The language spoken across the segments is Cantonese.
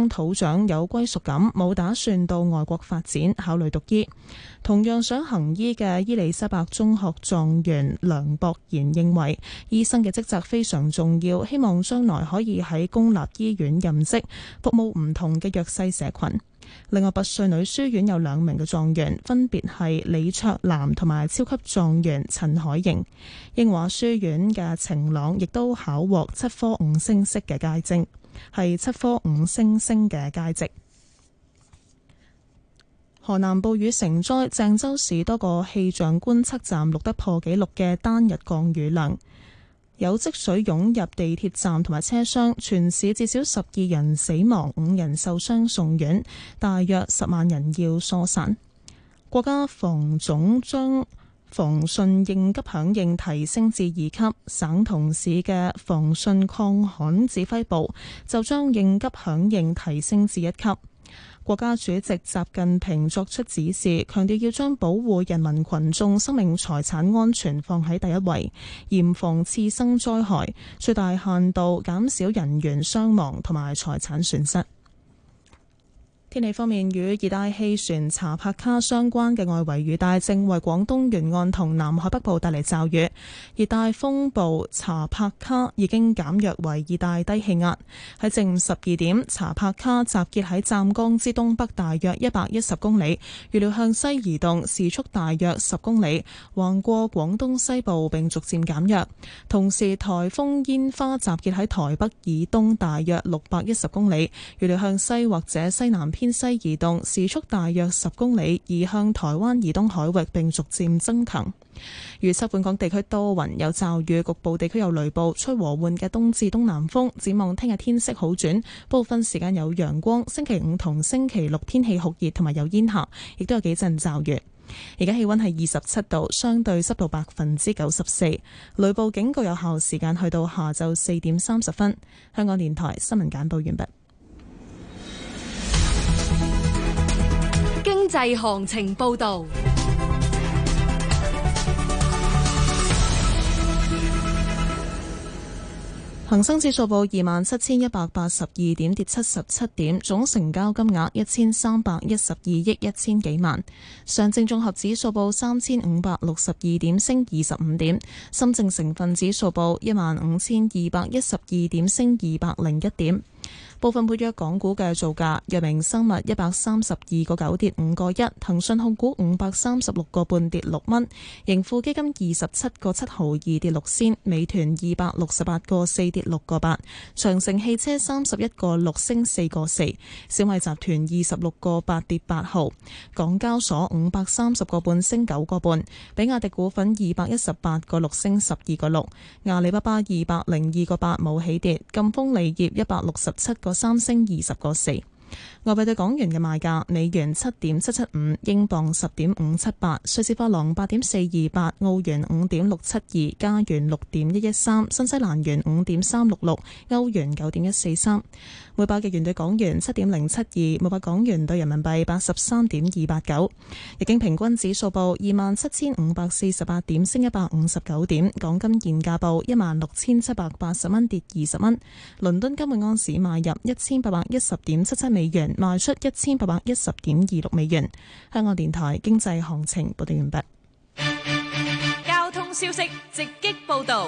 方土長有歸屬感，冇打算到外國發展，考慮讀醫。同樣想行醫嘅伊利沙伯中學狀元梁博賢認為，醫生嘅職責非常重要，希望將來可以喺公立醫院任職，服務唔同嘅弱勢社群。另外，拔萃女書院有2名嘅狀元，分別係李卓南同埋超級狀元陳海瑩。英華書院嘅晴朗亦都考獲7科5星星嘅佳績，係7科5星星嘅佳績。河南暴雨成災，鄭州市多個氣象觀測站錄得破紀錄嘅單日降雨量，有積水湧入地鐵站同埋車廂，全市至少12人死亡，5人受傷送院，大約10萬人要疏散。國家防總將防汛應急響應提升至2級，省同市嘅防汛抗旱指揮部就將應急響應提升至1級。國家主席習近平作出指示，強調要將保護人民群眾生命財產安全放喺第一位，嚴防次生災害，最大限度減少人員傷亡同埋財產損失。天氣方面，與熱帶氣旋查帕卡相關嘅外圍雨帶正為廣東沿岸同南海北部帶嚟驟雨。熱帶風暴查帕卡已經減弱為熱帶低氣壓。喺正午12點，查帕卡集結喺湛江之東北大約110公里，預料向西移動，時速大約10公里，橫過廣東西部並逐漸減弱。同時，颱風煙花集結喺台北以東大約610公里，預料向西或者西南偏西移動，時速大約10公里，移向台灣以東海域並逐漸增強。預測本港地區多雲有驟雨，局部地區有雷暴，吹和緩嘅東至東南風。展望聽日天色好轉，部分時間有陽光。星期5同星期6天氣酷熱同埋有煙霞，亦都有幾陣驟雨。而家氣溫係27度，相對濕度94%。雷暴警告有效時間去到下晝4點30分。香港電台新聞簡報完畢。 經濟行情報道。 恒生指數報27,182點，跌77點，總成交金額1312億1000幾萬。上證綜合指數報3562點，升25點。深證成分指數報15212點，升201點。部分活躍港股嘅造價：藥明生物132.9跌5.1，騰訊控股536.5跌6蚊，盈富基金27.7毫2跌6仙，美團268.4跌6.8，長城汽車31.6升4.4，小米集團26.8跌8毫，港交所530.5升9.5，比亞迪股份218.6升12.6，阿里巴巴202.8冇起跌，贛鋒鋰業167.3升20.4。外幣對港元嘅賣價：美元7.775，英鎊10.578，瑞士法郎8.428，澳元5.672，加元6.113，新西蘭元5.366，歐元9.143。每百日元對港元7.072，每百港元對人民幣83.289。日經平均指數報27,548點，升159點。港金現價報16,780蚊，跌20蚊。倫敦金每安士買入1810.77美元，賣出1810.26美元。香港電台經濟行情報道完畢。 交通消息直擊報道。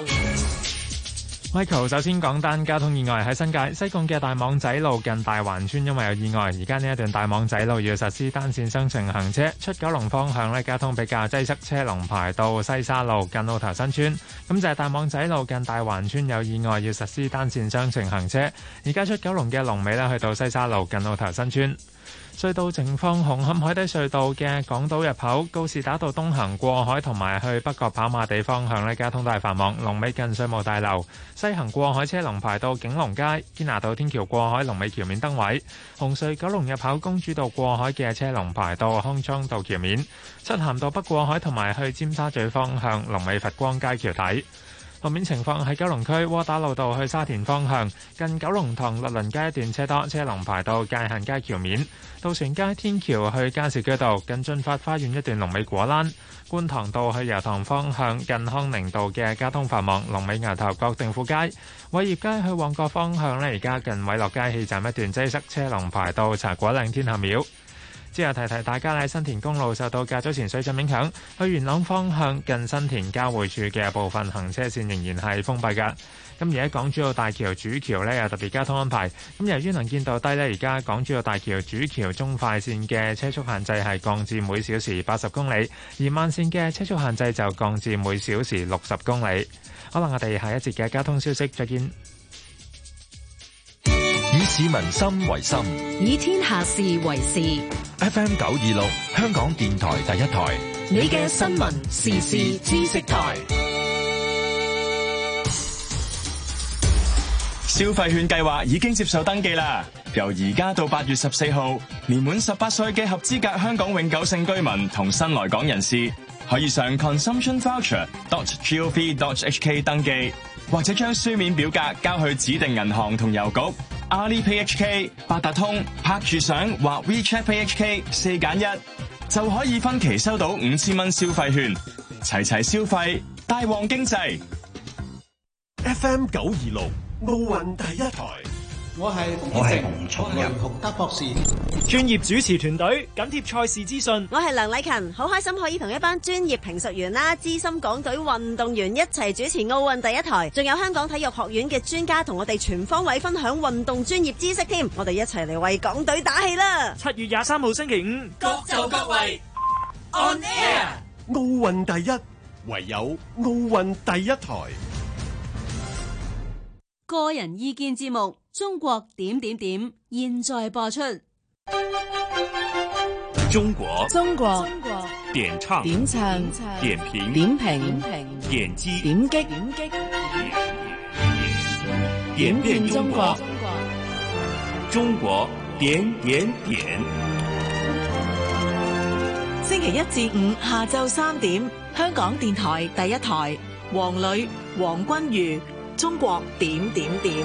Michael 首先講單交通意外，喺新界西貢嘅大網仔路近大環村，因為有意外，而家呢一段大網仔路要實施單線雙程行車，出九龍方向呢交通比較擠塞，車龍排到西沙路近澳頭新村。咁就係大網仔路近大環村有意外，要實施單線雙程行車，而家出九龍嘅龍尾呢去到西沙路近澳頭新村。隧道情況：紅磡海底隧道嘅港島入口告士打道東行過海同埋去北角跑馬地方向呢交通都係繁忙，龍尾近稅務大樓；西行過海車龍排到景隆街堅拿道天橋過海，龍尾橋面燈位；紅隧九龍入口公主道過海嘅車龍排到康莊道橋面；漆咸道北過海同埋去尖沙咀方向龍尾佛光街橋底。 路面情況喺九龍區窩打老道去沙田方向，近九龍塘律倫街一段車多，車龍排到界限街橋面。渡船街天橋去加士居道，近進發花園一段龍尾果欄。觀塘道去油塘方向，近康寧道嘅交通繁忙，龍尾牛頭角定富街。偉業街去旺角方向呢，而家近偉樂街氣站一段擠塞，車龍排到茶果嶺天后廟。之後提提大家，喺新田公路受到較早前水浸影響，去元朗方向近新田交匯處嘅部分行車線仍然係封閉㗎。咁而喺港珠澳大橋主橋呢，有特別交通安排。咁由於能見度低呢，而家港珠澳大橋主橋中快線嘅車速限制係降至每小時80公里，而慢線嘅車速限制就降至每小時60公里。好啦，我哋下一節嘅交通消息再見。 以市民心為心， 以天下事為事。 FM 926，香港電台第一台， 你嘅新聞時事知識台。 消費券計劃已經接受登記啦！由而家到8月14號，年滿18歲嘅合資格香港永久性居民同新來港人士，可以上 consumptionvoucher.gov.hk 登記，或者將書面表格交去指定銀行同郵局。Alipay HK、八達通、拍住相或 WeChat Pay HK 4揀1，就可以分期收到5000蚊消費券，齊齊消費，大旺經濟。 FM 926奧運第一台， 我係洪松仁，洪德博士。 專業主持團隊緊貼賽事資訊。 我係梁禮勤，好開心可以同一班專業評述員啦、資深港隊運動員一齊主持奧運第一台，仲有香港體育學院嘅專家同我哋全方位分享運動專業知識添。我哋一齊嚟為港隊打氣啦 ！7月23號星期5， 各就各位 On Air， 奧運第一，唯有奧運第一台。 個人意見節目《中國點點點》現在播出。 中國點唱點評點擊點變中國中國點點點。 星期一至五下晝3點，香港電台第一台，黃磊、黃君如。中國點點點。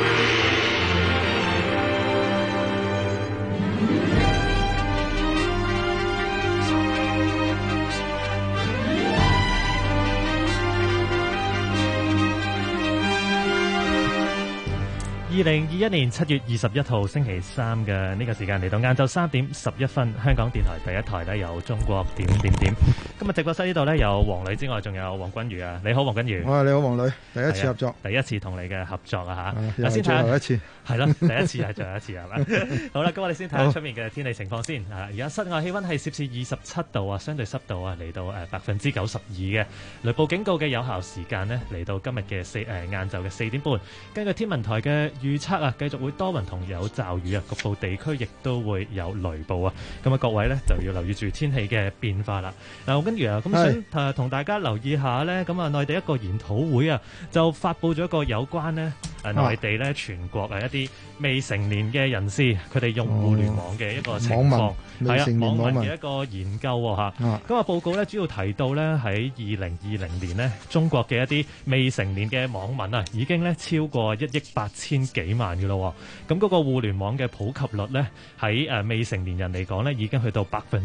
2021年7月21號星期三嘅呢個時間嚟到晏晝3點11分，香港電台第一台呢有中國點點點。今日直播室呢度呢有黃磊之外，仲有黃君如啊！你好，黃君如。 你好，黃磊。第一次合作， 第一次同你嘅合作啊嚇！ 又係最後一次， 係咯，第一次係最後一次係咪？好啦，咁我哋先睇下出面嘅天氣情況先啊！而家室外氣溫係攝氏27度啊，相對濕度啊嚟到92%嘅。雷暴警告嘅有效時間呢嚟到今日嘅晏晝嘅4點半。根據天文台嘅預測啊，繼續會多雲同有驟雨啊，局部地區亦都會有雷暴啊。咁啊，各位呢就要留意住天氣嘅變化啦。嗱，跟住啊，咁想同大家留意下呢。咁啊，內地一個研討會啊，就發布咗一個有關呢內地呢全國一啲未成年嘅人士，佢哋用互聯網嘅一個情況，係啊，網民嘅一個研究喎嚇。咁啊，報告呢主要提到呢，喺2020年呢，中國嘅一啲未成年嘅網民啊，已經呢超過1億8千幾萬嘅咯。咁嗰個互聯網嘅普及率呢，喺未成年人嚟講呢，已經去到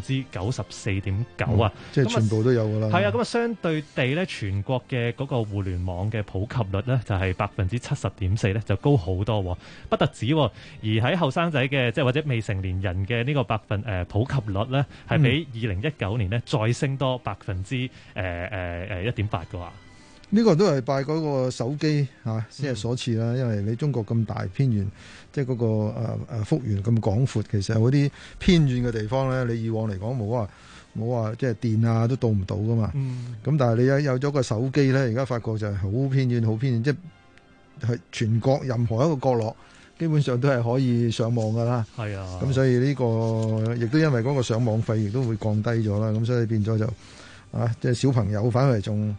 94.9%啊， 即係全部都有㗎啦。 係啊，咁啊，相對地呢，全國嘅嗰個互聯網嘅普及率呢，就係70.4%咧，就高好多。不特止，而喺後生仔嘅即係或者未成年人嘅呢個普及率呢，係比2019年呢再升多1.8%嘅話。 呢個都係拜嗰個手機先係所賜啦，因為你中國咁大偏遠，即係嗰個幅員咁廣闊，其實嗰啲偏遠嘅地方咧，你以往嚟講冇話即係電啊都到唔到噶嘛。咁但係你有咗個手機咧，而家發覺就係好偏遠，即係全國任何一個角落，基本上都係可以上網噶啦。係啊，咁所以呢個亦都因為嗰個上網費亦都會降低咗啦。咁所以變咗就即係小朋友反而仲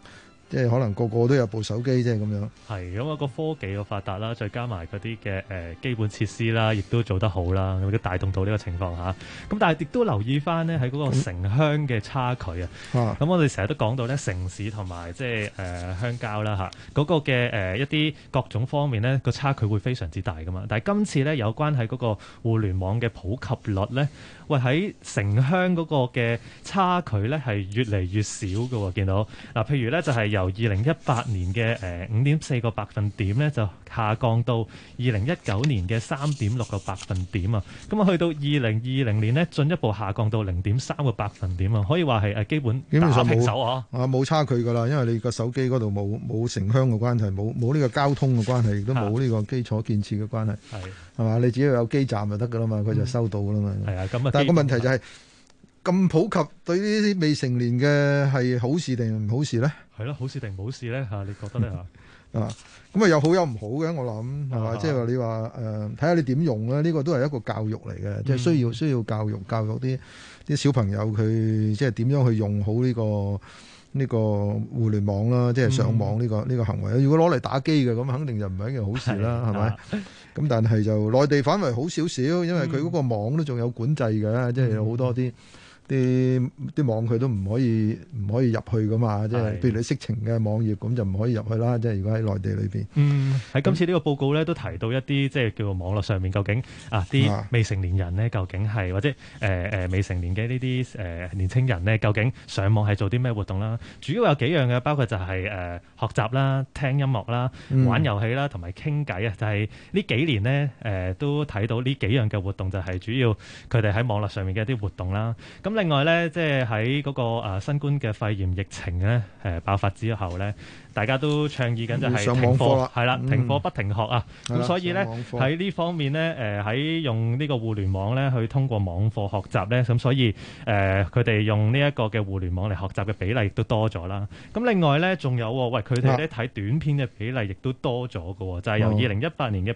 即係可能個個都有部手機，即係咁樣。 係咁啊，個科技嘅發達啦，再加埋嗰啲嘅基本設施啦，亦都做得好啦，咁都帶動到呢個情況下。咁但係亦都留意翻呢，喺嗰個城鄉嘅差距啊。咁我哋成日都講到咧，城市同埋即係鄉郊啦嚇，嗰個嘅一啲各種方面呢，個差距會非常之大噶嘛。但係今次呢，有關喺嗰個互聯網嘅普及率呢，喂喺城鄉嗰個嘅差距呢係越嚟越少嘅喎。見到嗱，譬如呢，就係由2018年嘅5.4個百分點呢，就下降到2019年嘅3.6個百分點啊。咁啊，去到2020年呢，進一步下降到0.3個百分點啊。可以話係基本打平手啊， 冇差距㗎啦，因為你個手機嗰度冇城鄉嘅關係，冇呢個交通嘅關係，亦都冇呢個基礎建設嘅關係，係嘛？你只要有基站就得㗎啦嘛，佢就收到㗎啦嘛。係啊，咁啊，但係個問題就係咁普及，對呢啲未成年嘅係好事定唔好事咧？係咯，好事定唔好事咧？嚇，你覺得咧嚇？咁啊有好有唔好嘅，我諗係嘛？即係話你話睇下你點用咧？呢個都係一個教育嚟嘅，即係需要教育啲小朋友佢即係點樣去用好呢個互聯網啦，即係上網呢個行為。如果攞嚟打機嘅，咁肯定就唔係一件好事啦，係咪？咁但係就內地反為好少少，因為佢嗰個網都仲有管制嘅，即係有好多啲網佢都唔可以入去噶嘛，即係譬如你色情嘅網頁咁就唔可以入去啦。即係如果喺內地裏邊， 喺今次呢個報告咧都提到一啲即係叫做網絡上面究竟啲未成年人咧究竟係或者未成年嘅呢啲年青人咧究竟上網係做啲咩活動啦？主要有幾樣嘅，包括就係學習啦、聽音樂啦、玩遊戲啦同埋傾偈啊。就係呢幾年呢，都睇到呢幾樣嘅活動就係主要佢哋喺網絡上面嘅一啲活動啦。咁另外咧，即係喺嗰個新冠嘅肺炎疫情咧爆發之後咧，大家都倡議緊就係停課，係啦，停課不停學啊。咁所以咧喺呢方面咧，喺用呢個互聯網咧去通過網課學習咧，咁所以佢哋用呢一個嘅互聯網嚟學習嘅比例亦都多咗啦。咁另外咧仲有佢哋咧睇短片嘅比例亦都多咗嘅，就係由2018年嘅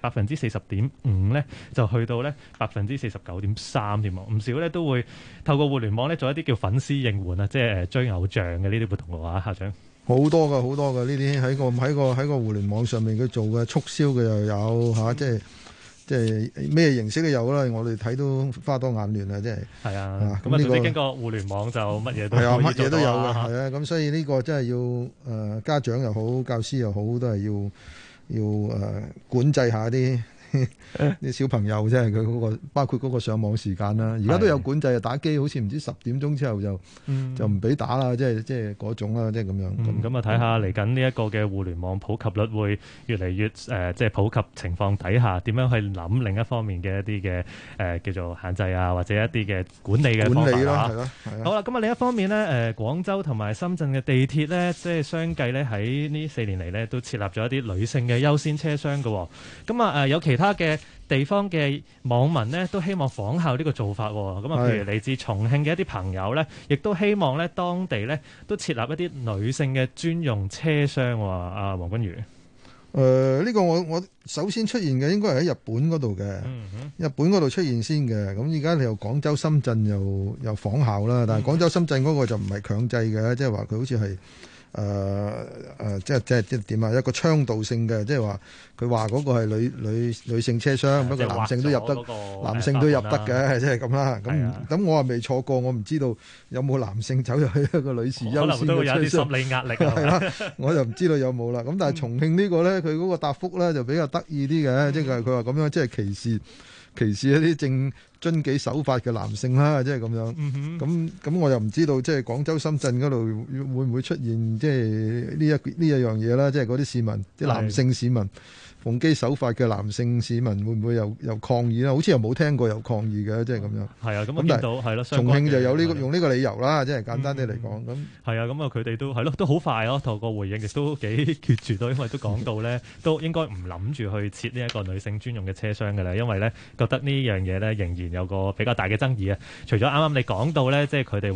40.5%咧，就去到咧49.3%添。唔少咧都會透過互聯網咧做一啲叫粉絲應援啊，即係追偶像嘅呢啲活動嘅話，校長好多㗎呢啲喺個互聯網上面佢做嘅促銷嘅又有嚇，即係咩形式都有啦。我哋睇都花多眼亂啊，即係係啊。咁呢個經過互聯網就乜嘢都可以做到乜嘢都有嘅，係啊。咁所以呢個真係要家長又好，教師又好，都係要管制下啲小朋友，即係佢嗰個包括嗰個上網時間啦。而家都有管制啊，打機好似唔知10點鐘之後就唔俾打啦，即係嗰種啦，即係咁樣。 咁啊睇下嚟緊呢一個嘅互聯網普及率會越嚟越即係普及情況底下，點樣去諗另一方面嘅一啲嘅叫做限制啊，或者一啲嘅管理嘅方法啦。係咯。好啦，咁啊另一方面呢，廣州同埋深圳嘅地鐵呢，即係相繼呢喺呢4年嚟呢都設立咗一啲女性嘅優先車廂嘅。咁啊有其他嘅地方嘅網民呢都希望仿效呢個做法，咁啊，譬如嚟自重慶嘅一啲朋友呢，亦都希望呢當地呢都設立一啲女性嘅專用車廂。阿黃君如， 呢個我首先出現嘅應該係喺日本嗰度嘅，日本嗰度出現先嘅。咁而家你又廣州、深圳又仿效啦，但係廣州、深圳嗰個就唔係強制嘅，即係話佢好似係。即係點啊？一個倡導性嘅，即係話佢話嗰個係女性車廂，不過男性都入得，男性都入得嘅，即係咁啦。咁我話未錯過，我唔知道有冇男性走入去一個女士優先嘅車廂，可能都會有啲心理壓力係啦。我就唔知道有冇啦。咁但係重慶呢個咧，佢嗰個答覆咧就比較得意啲嘅，即係佢話咁樣即係歧視一啲正遵紀守法嘅男性啦，即係咁樣。咁我又唔知道，即係廣州、深圳嗰度會唔會出現即係呢一樣嘢啦？即係嗰啲市民，啲男性市民。奉紀守法嘅男性市民會唔會又抗議啦？好似又冇聽過有抗議嘅，即係咁樣。係啊，咁我見到係咯，重慶就有呢個用呢個理由啦，即係簡單啲嚟講。咁係啊，咁啊佢哋都係咯，都好快咯，透過回應亦都幾決絕到，因為都講到咧，都應該唔諗住去設呢一個女性專用嘅車廂嘅啦，因為咧覺得呢樣嘢咧仍然有個比較大嘅爭議啊。除咗啱啱你講到咧，即係佢哋話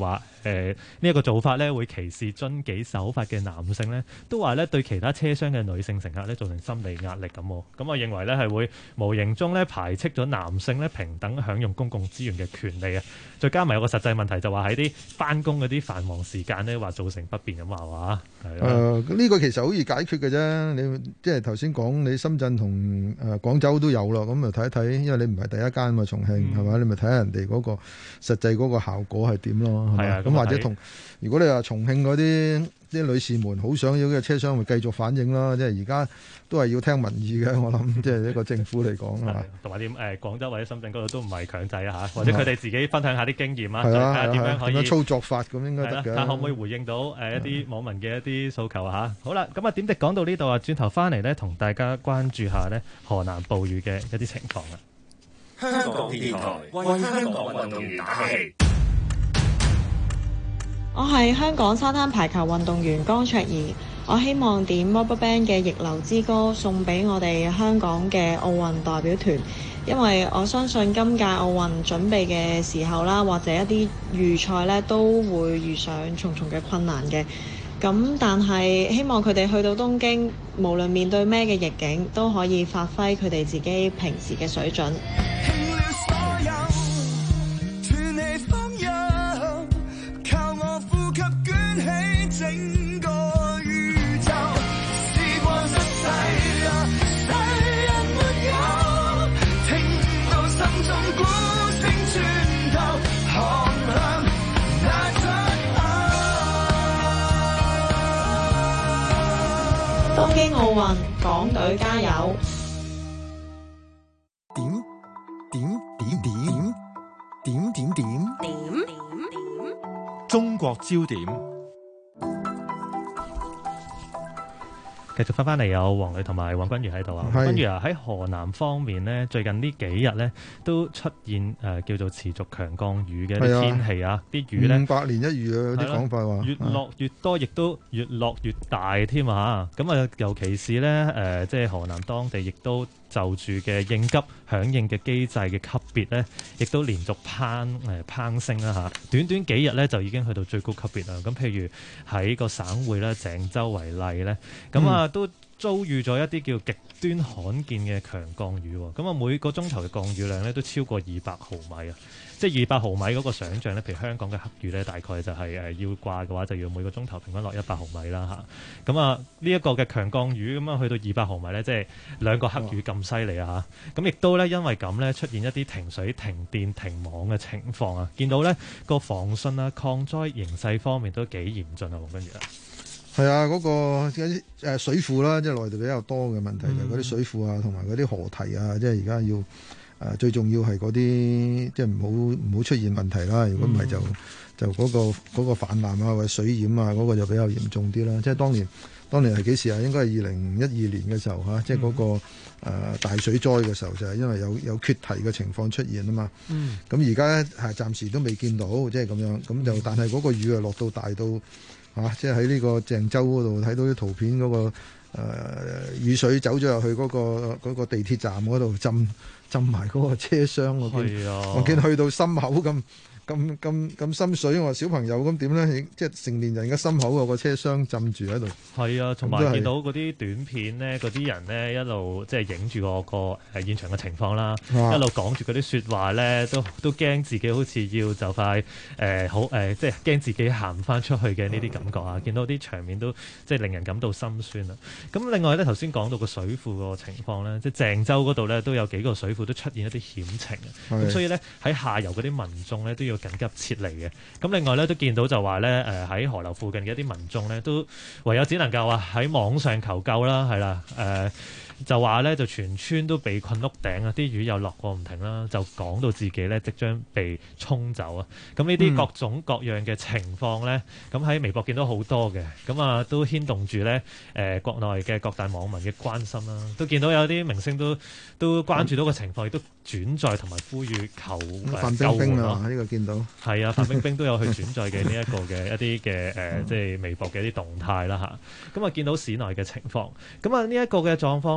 呢一個做法咧會歧視遵紀守法嘅男性咧，都話咧對其他車廂嘅女性乘客咧造成心理壓力咁。咁我認為咧係會無形中咧排斥咗男性咧平等享用公共資源嘅權利啊！再加埋有個實際問題就話喺啲返工嗰啲繁忙時間咧話造成不便咁話呢個其實好易解決嘅啫。你即係頭先講你深圳同廣州都有啦，咁咪睇一睇，因為你唔係第一間嘛，重慶係嘛，你咪睇下人哋嗰個實際嗰個效果係點咯，係嘛？咁或者如果你話重慶嗰啲女士們好想要嘅車廂，咪繼續反映啦。即係而家都係要聽民意嘅，我諗即係一個政府嚟講係嘛。 同埋點廣州或者深圳嗰度都唔係強制啊嚇，或者佢哋自己分享下啲經驗啊， 睇下點樣可以操作法咁應該得嘅。 睇下可唔可以回應到一啲網民嘅一啲訴求嚇。好啦，咁啊點滴講到呢度啊，轉頭翻嚟咧，同大家關注下咧河南暴雨嘅一啲情況啊。 香港電台為香港運動員打氣。 我係香港沙灘排球運動員江卓儀，我希望點 RubberBand 嘅《逆流之歌》送俾我哋香港嘅奧運代表團，因為我相信今屆奧運準備嘅時候啦，或者一啲預賽呢，都會遇上重重嘅困難嘅。咁但係希望佢哋去到東京，無論面對咩嘅逆境，都可以發揮佢哋自己平時嘅水準。東京奧運，港隊加油！ 點中國焦點。 繼續翻嚟有黃磊同埋黃君如喺度啊。君如啊，喺河南方面呢，最近呢幾日呢都出現叫做持續強降雨嘅啲天氣啊，啲雨呢 500年一遇啊，有啲講法話越落越多，亦都越落越大添啊！咁啊，尤其是呢，即係河南當地亦都就住嘅應急響應嘅機制嘅級別呢，亦都連續攀升啦嚇。短短幾日呢，就已經去到最高級別啦。咁譬如喺個省會咧鄭州為例呢，咁啊都遭遇咗一啲叫極端罕見嘅強降雨喎。咁啊每個鐘頭嘅降雨量呢，都超過200毫米啊！即係200毫米嗰個想像咧，譬如香港嘅黑雨咧，大概就係要掛嘅話，就要每個鐘頭平均落100毫米啦嚇。咁啊呢一個嘅強降雨咁啊去到200毫米咧，即係2個黑雨咁犀利啊嚇。咁亦都咧因為咁咧出現一啲停水、停電、停網嘅情況啊。見到咧個防汛啊、抗災形勢方面都幾嚴峻啊，黃君如啊。 係啊，嗰個水庫啦，即係內地比較多嘅問題就係嗰啲水庫啊，同埋嗰啲河堤啊，即係而家要。最重要係嗰啲即係唔好出現問題啦。如果唔係就嗰個氾濫啊或者水淹啊嗰個就比較嚴重啲啦。即係當年係幾時啊？應該係2012年嘅時候嚇，即係嗰個大水災嘅時候，就係因為有缺堤嘅情況出現啊嘛。咁而家係暫時都未見到，即係咁樣。咁就但係嗰個雨啊落到大到即係喺呢個鄭州嗰度睇到啲圖片嗰個雨水走咗入去嗰個地鐵站嗰度浸埋嗰個車廂，我見去到心口咁深水，我話小朋友咁點咧？即係成年人嘅心口個車廂浸住喺度。係啊， 同埋見到嗰啲短片咧，嗰啲人咧一路即係影住個現場嘅情況啦，一路講住嗰啲説話咧，都驚自己好似要就快即係驚自己行翻出去嘅呢啲感覺啊！見到啲場面都即係令人感到心酸啊！咁另外咧，頭先講到個水庫個情況咧，即係鄭州嗰度咧都有幾個水庫都出現一啲險情啊！咁所以咧喺下游嗰啲民眾咧都要緊急撤離嘅。咁另外咧都見到就話咧喺河流附近嘅一啲民眾咧都唯有只能夠喺網上求救啦，係啦就話咧就全村都被困屋頂啊！啲雨又落過唔停啦，就講到自己咧即將被沖走啊！咁呢啲各種各樣嘅情況咧，咁喺微博見到好多嘅，咁啊都牽動住咧國內嘅各大網民嘅關心啦。都見到有啲明星都關注到個情況，亦都轉載同埋呼籲求救援咯。 呢個見到係啊，范冰冰都有去轉載嘅呢一個嘅一啲嘅即係微博嘅一啲動態啦嚇。咁啊見到市內嘅情況，咁啊呢一個嘅狀況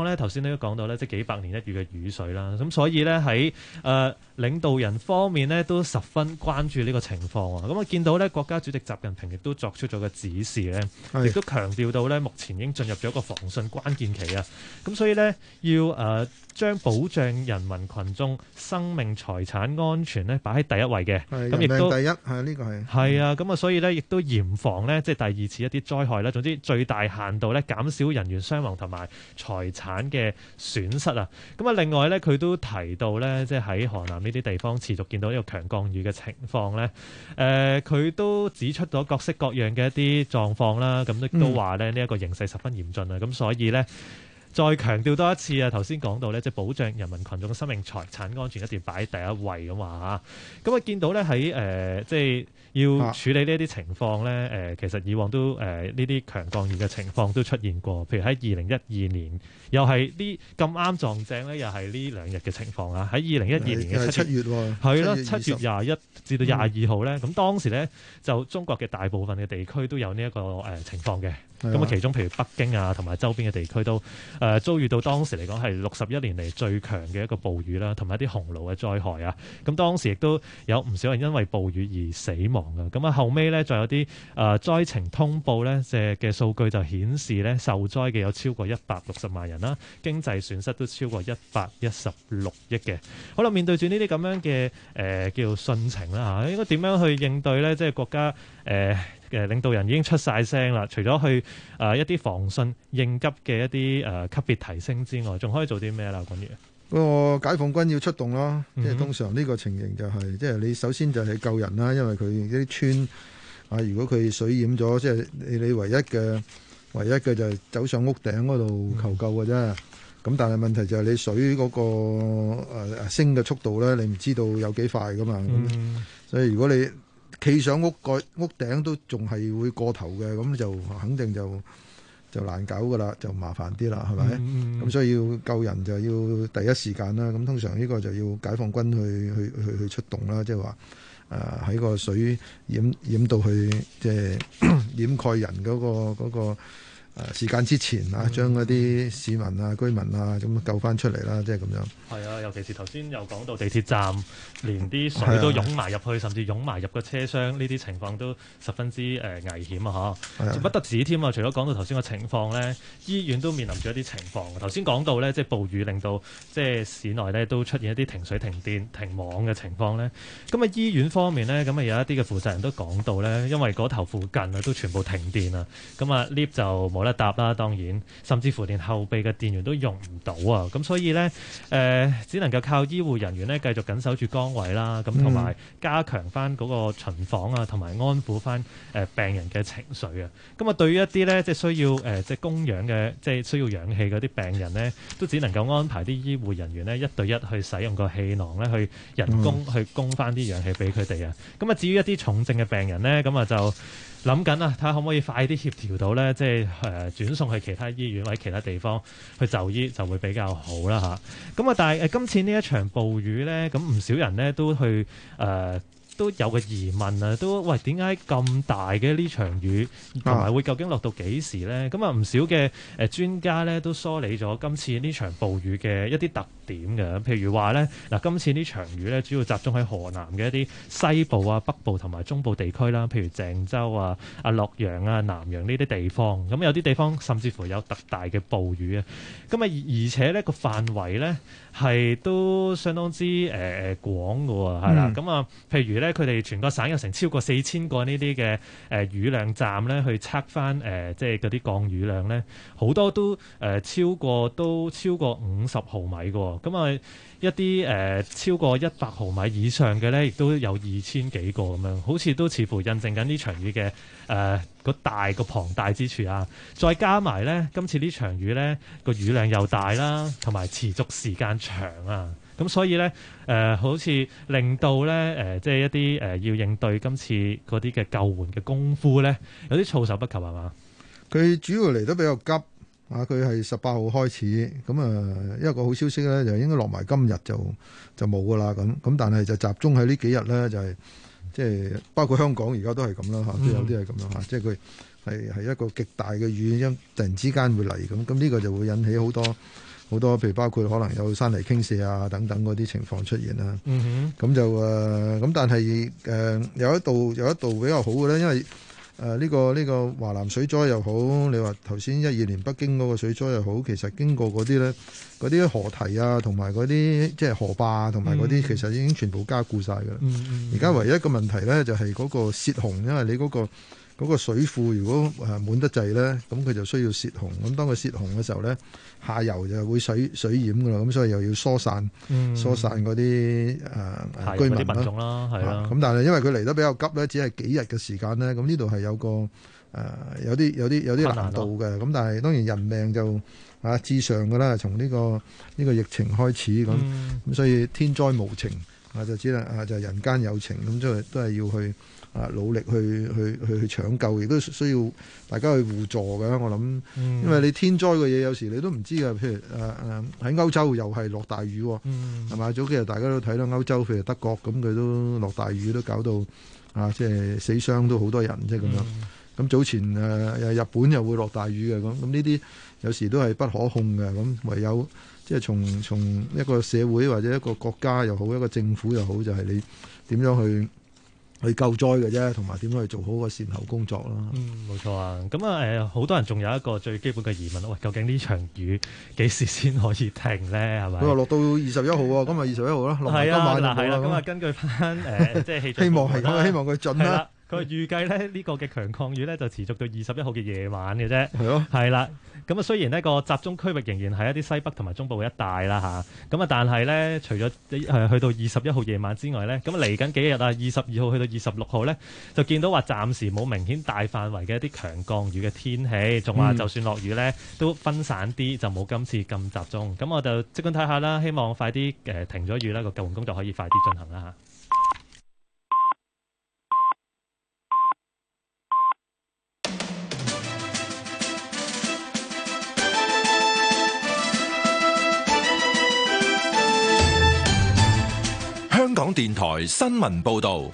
咧，頭先你都講到咧，即係幾百年一遇嘅雨水啦。咁所以咧喺領導人方面呢，都十分關注呢個情況啊。咁啊見到咧國家主席習近平亦都作出咗個指示咧，亦都強調到咧目前已經進入咗一個防汛關鍵期啊。咁所以咧要將保障人民群眾生命財產安全咧擺喺第一位嘅。咁亦都第一係呢個係啊。咁啊所以咧亦都嚴防咧即係第二次一啲災害啦。總之最大限度咧減少人員傷亡同埋財產嘅損失啊。咁啊另外咧佢都提到咧即係喺河南呢啲地方持續見到呢個強降雨嘅情況咧，佢都指出咗各式各樣嘅一啲狀況啦，咁亦都話咧呢一個形勢十分嚴峻啊，咁所以咧再強調多一次啊，頭先講到咧即係保障人民群眾嘅生命財產安全一定擺喺第一位咁話嚇，咁啊見到咧喺即係要處理呢一啲情況咧，其實以往都呢啲強降雨嘅情況都出現過，譬如喺2012年。又係呢咁啱撞正咧，又係呢兩日嘅情況啊！喺2012年嘅7月喎，係啦，7月21至到22號咧，咁當時咧就中國嘅大部分嘅地區都有呢一個情況嘅。咁啊，其中譬如北京啊，同埋周邊嘅地區都遭遇到當時嚟講係61年嚟最強嘅一個暴雨啦，同埋一啲洪澇嘅災害啊。咁當時亦都有唔少人因為暴雨而死亡啊。咁啊，後尾咧再有啲災情通報咧嘅數據就顯示咧受災嘅有超過160萬人啦，經濟損失都超過116億嘅。好啦，面對住呢啲咁樣嘅叫汛情啦嚇，應該點樣去應對咧？即係國家領導人已經出晒聲啦，除咗去一啲防汛應急嘅一啲級別提升之外，仲可以做啲咩啦？關於個解放軍要出動咯，即係通常呢個情形就係，即係你首先就係救人啦，因為佢啲村啊，如果佢水淹咗，即係你唯一嘅就係走上屋頂嗰度求救嘅啫。咁但係問題就係你水嗰個升嘅速度咧，你唔知道有幾快噶嘛。咁所以如果你企上屋頂都仲係會過頭嘅，咁就肯定就難搞噶啦，就麻煩啲啦，係咪？咁所以要救人就要第一時間啦。咁通常呢個就要解放軍去出動啦，即係話喺個水淹到去即係掩蓋人嗰個時間之前啊，將嗰啲市民啊、居民啊咁救翻出嚟啦，即係咁樣。係啊，尤其是頭先又講到地鐵站，連啲水都湧埋入去，甚至湧埋入個車廂，呢啲情況都十分之危險啊！嚇，不得止添啊！除咗講到頭先個情況咧，醫院都面臨住一啲情況。頭先講到咧，即係暴雨令到即係市內咧都出現一啲停水、停電、停網嘅情況咧。咁啊，醫院方面咧，咁啊有一啲嘅負責人都講到咧，因為嗰頭附近啊都全部停電啊，咁啊 lift 就冇得搭啦，當然，甚至乎連後備嘅電源都用唔到啊！咁所以咧，只能夠靠醫護人員咧繼續緊守住崗位啦，咁同埋加強翻嗰個巡訪啊，同埋安撫翻病人嘅情緒啊。咁啊，對於一啲咧即係需要即係供氧嘅，即係需要氧氣嗰啲病人咧，都只能夠安排啲醫護人員咧1對1去使用個氣囊咧，去人工去供翻啲氧氣俾佢哋啊。咁啊，至於一啲重症嘅病人咧，咁啊就諗緊啊，睇下可唔可以快啲協調到咧，即係轉送去其他醫院或者其他地方去就醫，就會比較好啦嚇。咁啊，但係今次呢一場暴雨咧，咁唔少人咧都去都有個疑問啊，都喂點解咁大嘅呢場雨，同埋會究竟落到幾時呢？咁啊唔少嘅專家咧都梳理咗今次呢場暴雨嘅一啲特點嘅，譬如話咧嗱，今次呢場雨咧主要集中喺河南嘅一啲西部啊、北部同埋中部地區啦，譬如鄭州啊、洛陽啊、南陽呢啲地方，咁有啲地方甚至乎有特大嘅暴雨啊，咁啊而且咧個範圍咧係都相當之廣㗎喎，係啦，咁啊譬如咧。佢哋全個省有成超過4000個呢啲嘅雨量站咧，去測翻即係嗰啲降雨量咧，好多都超過50毫米嘅喎。咁啊一啲超過100毫米以上嘅咧，亦都有2000幾個咁樣，好似都似乎印證緊呢場雨嘅個龐大之處啊！再加埋咧，今次呢場雨咧個雨量又大啦，同埋持續時間長啊！咁所以咧，好似令到咧，即係一啲要應對今次嗰啲嘅救援嘅功夫咧，有啲措手不及係嘛？ 佢主要嚟得比較急啊！佢係18號開始，咁一個好消息咧，就應該落埋今日就冇噶啦咁但係就集中喺呢幾日咧，就係即係包括香港而家都係咁啦嚇，都有啲係咁樣嚇，即係佢係一個極大嘅雨，因突然之間會嚟咁呢個就會引起好多好多，譬如包括可能有山泥傾瀉啊等等嗰啲情況出現啦。咁就咁，但係有一度比較好嘅咧，因為呢個華南水災又好，你話頭先12年北京嗰個水災又好，其實經過嗰啲咧，嗰啲河堤啊，同埋嗰啲即係河壩同埋嗰啲，其實已經全部加固晒㗎啦。而家唯一一個問題咧，就係嗰個泄洪，因為你嗰個水庫如果滿得滯咧，咁佢就需要泄洪。咁當佢泄洪嘅時候咧，下游就會水淹㗎啦。咁所以又要疏散嗰啲居民民眾啦，係啦。 咁但係因為佢嚟得比較急咧，只係幾日嘅時間咧，咁呢度係有個有啲難度嘅。咁但係當然人命就至上㗎啦。從呢個疫情開始咁所以天災無情就只能就人間有情。咁所以都係要去努力去搶救，亦都需要大家去互助嘅。我諗，因為你天災嘅嘢有時你都唔知㗎。譬如喺歐洲又係落大雨，係嘛？早幾日大家都睇到歐洲，譬如德國咁，佢都落大雨，都搞到即係死傷都好多人，即係咁樣。咁早前日本又會落大雨嘅，咁呢啲有時都係不可控嘅。咁唯有即係從一個社會或者一個國家又好，一個政府又好，就係你點樣去救災嘅啫，同埋點樣去做好個善後工作啦。 冇錯啊。咁好多人仲有一個最基本嘅疑問，喂，究竟呢場雨幾時先可以停咧？係咪？ 佢話落到21號喎，今日21號啦，落埋今晚就冇啦。 咁根據翻即係氣象， 希望係咁，希望佢準啦。 佢預計咧呢個嘅強降雨咧就持續到21號嘅夜晚嘅啫。 係咯。 係啦。咁雖然呢個集中區域仍然係一啲西北同埋中部一帶啦嚇，咁但係咧除咗去到21號夜晚之外咧，咁嚟緊幾日22號去到26號咧，就見到話暫時冇明顯大範圍嘅一啲強降雨嘅天氣，仲話就算落雨咧都分散啲，就冇今次咁集中。咁我就即管睇下啦，希望快啲停咗雨啦，個救援工作可以快啲進行啦嚇。 香港電台新聞報道，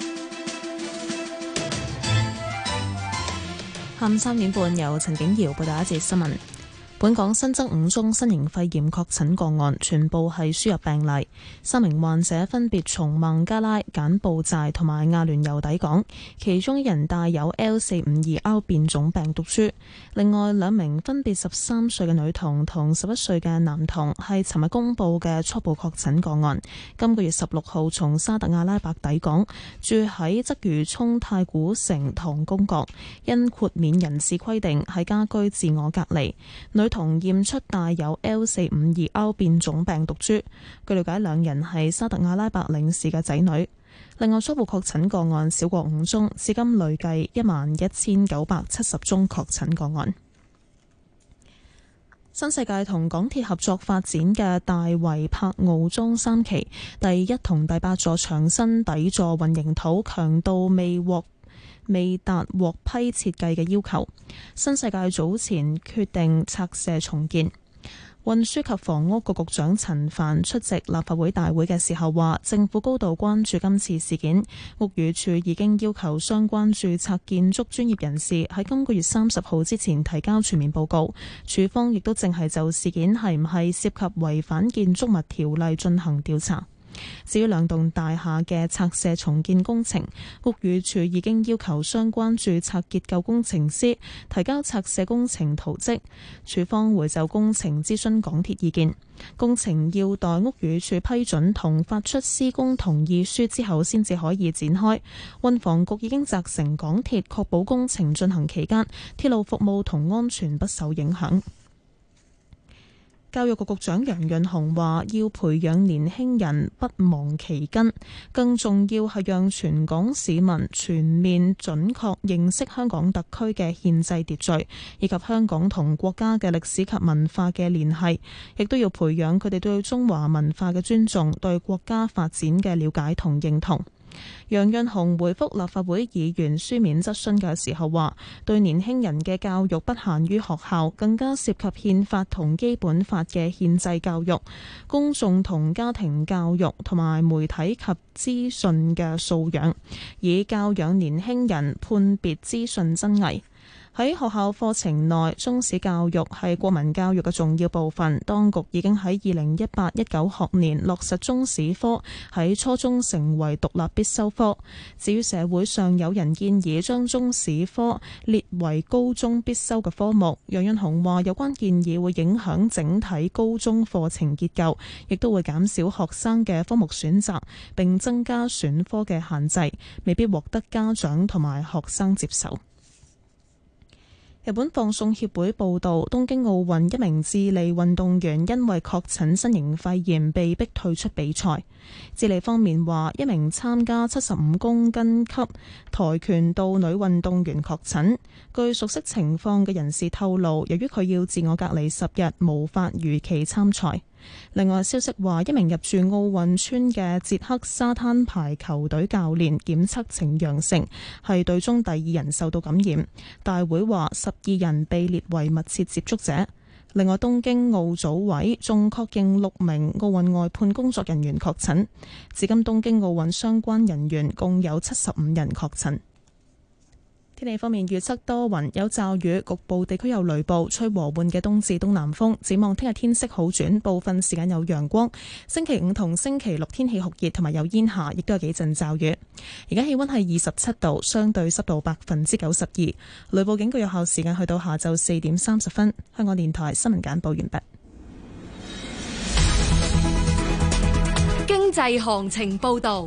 下午3點半由陳景瑤報道一節新聞。本港新增5宗新型肺炎確診個案，全部係輸入病例。3名患者分別從孟加拉、柬埔寨同埋阿聯酋抵港，其中一人帶有 L452R 變種病毒株。另外2名分別13歲嘅女童同11歲嘅男童係尋日公佈嘅初步確診個案。今個月16號從沙特阿拉伯抵港，住喺鰂魚涌太古城唐宮閣，因豁免人士規定喺家居自我隔離。女童驗出帶有 L452R 變種病毒株。據了解，2人係沙特阿拉伯領事嘅仔女。另外，初步確診個案少過5宗，至今累計11,970宗確診個案。新世界同港鐵合作發展嘅大圍柏傲莊3期第1同第8座牆身底座混凝土強度未達獲批設計嘅要求，新世界早前決定拆卸重建。運輸及房屋局局長陳帆出席立法會大會嘅時候話，政府高度關注今次事件，屋宇署已經要求相關註冊建築專業人士喺今個月30號之前提交全面報告。署方亦都正係就事件係唔係涉及違反建築物條例進行調查。至於2棟大廈嘅拆卸重建工程，屋宇署已經要求相關註冊結構工程師提交拆卸工程圖則，署方會就工程諮詢港鐵意見。工程要待屋宇署批准同發出施工同意書之後先至可以展開。運房局已經責成港鐵確保工程進行期間，鐵路服務同安全不受影響。教育局局長楊潤雄話：要培養年輕人不忘其根，更重要係讓全港市民全面準確認識香港特區嘅憲制秩序，以及香港同國家嘅歷史及文化嘅聯繫，亦都要培養佢哋對中華文化嘅尊重，對國家發展嘅了解同認同。楊潤雄回覆立法會議員書面質詢嘅時候話，對年輕人嘅教育不限於學校，更加涉及憲法同基本法嘅憲制教育、公眾同家庭教育同埋媒體及資訊嘅素養，以教養年輕人判別資訊真偽。 喺學校課程內，中史教育係國民教育嘅重要部分。當局已經喺2018-19學年落實中史科喺初中成為獨立必修科。至於社會上有人建議將中史科列為高中必修嘅科目，楊潤雄話有關建議會影響整體高中課程結構，亦都會減少學生嘅科目選擇，並增加選科嘅限制，未必獲得家長同埋學生接受。日本放送協會報導，東京奧運一名智利運動員因為確診新型肺炎被迫退出比賽。智利方面話，一名參加75公斤級跆拳道女運動員確診。據熟悉情況嘅人士透露，由於佢要自我隔離10日，無法如期參賽。另外消息話，一名入住奧運村嘅捷克沙灘排球隊教練檢測呈陽性，係隊中第2人受到感染。大會話12人被列為密切接觸者。另外，東京奧組委仲確認6名奧運外判工作人員確診。至今東京奧運相關人員共有75人確診。天氣方面預測多雲有驟雨，局部地區有雷暴，吹和緩嘅東至東南風。展望聽日天色好轉，部分時間有陽光。星期5同星期6天氣酷熱同埋有煙霞，亦都有幾陣驟雨。而家氣溫係27度，相對濕度92%。雷暴警告有效時間去到下晝4點30分。香港電台新聞簡報完畢。 經濟行情報道。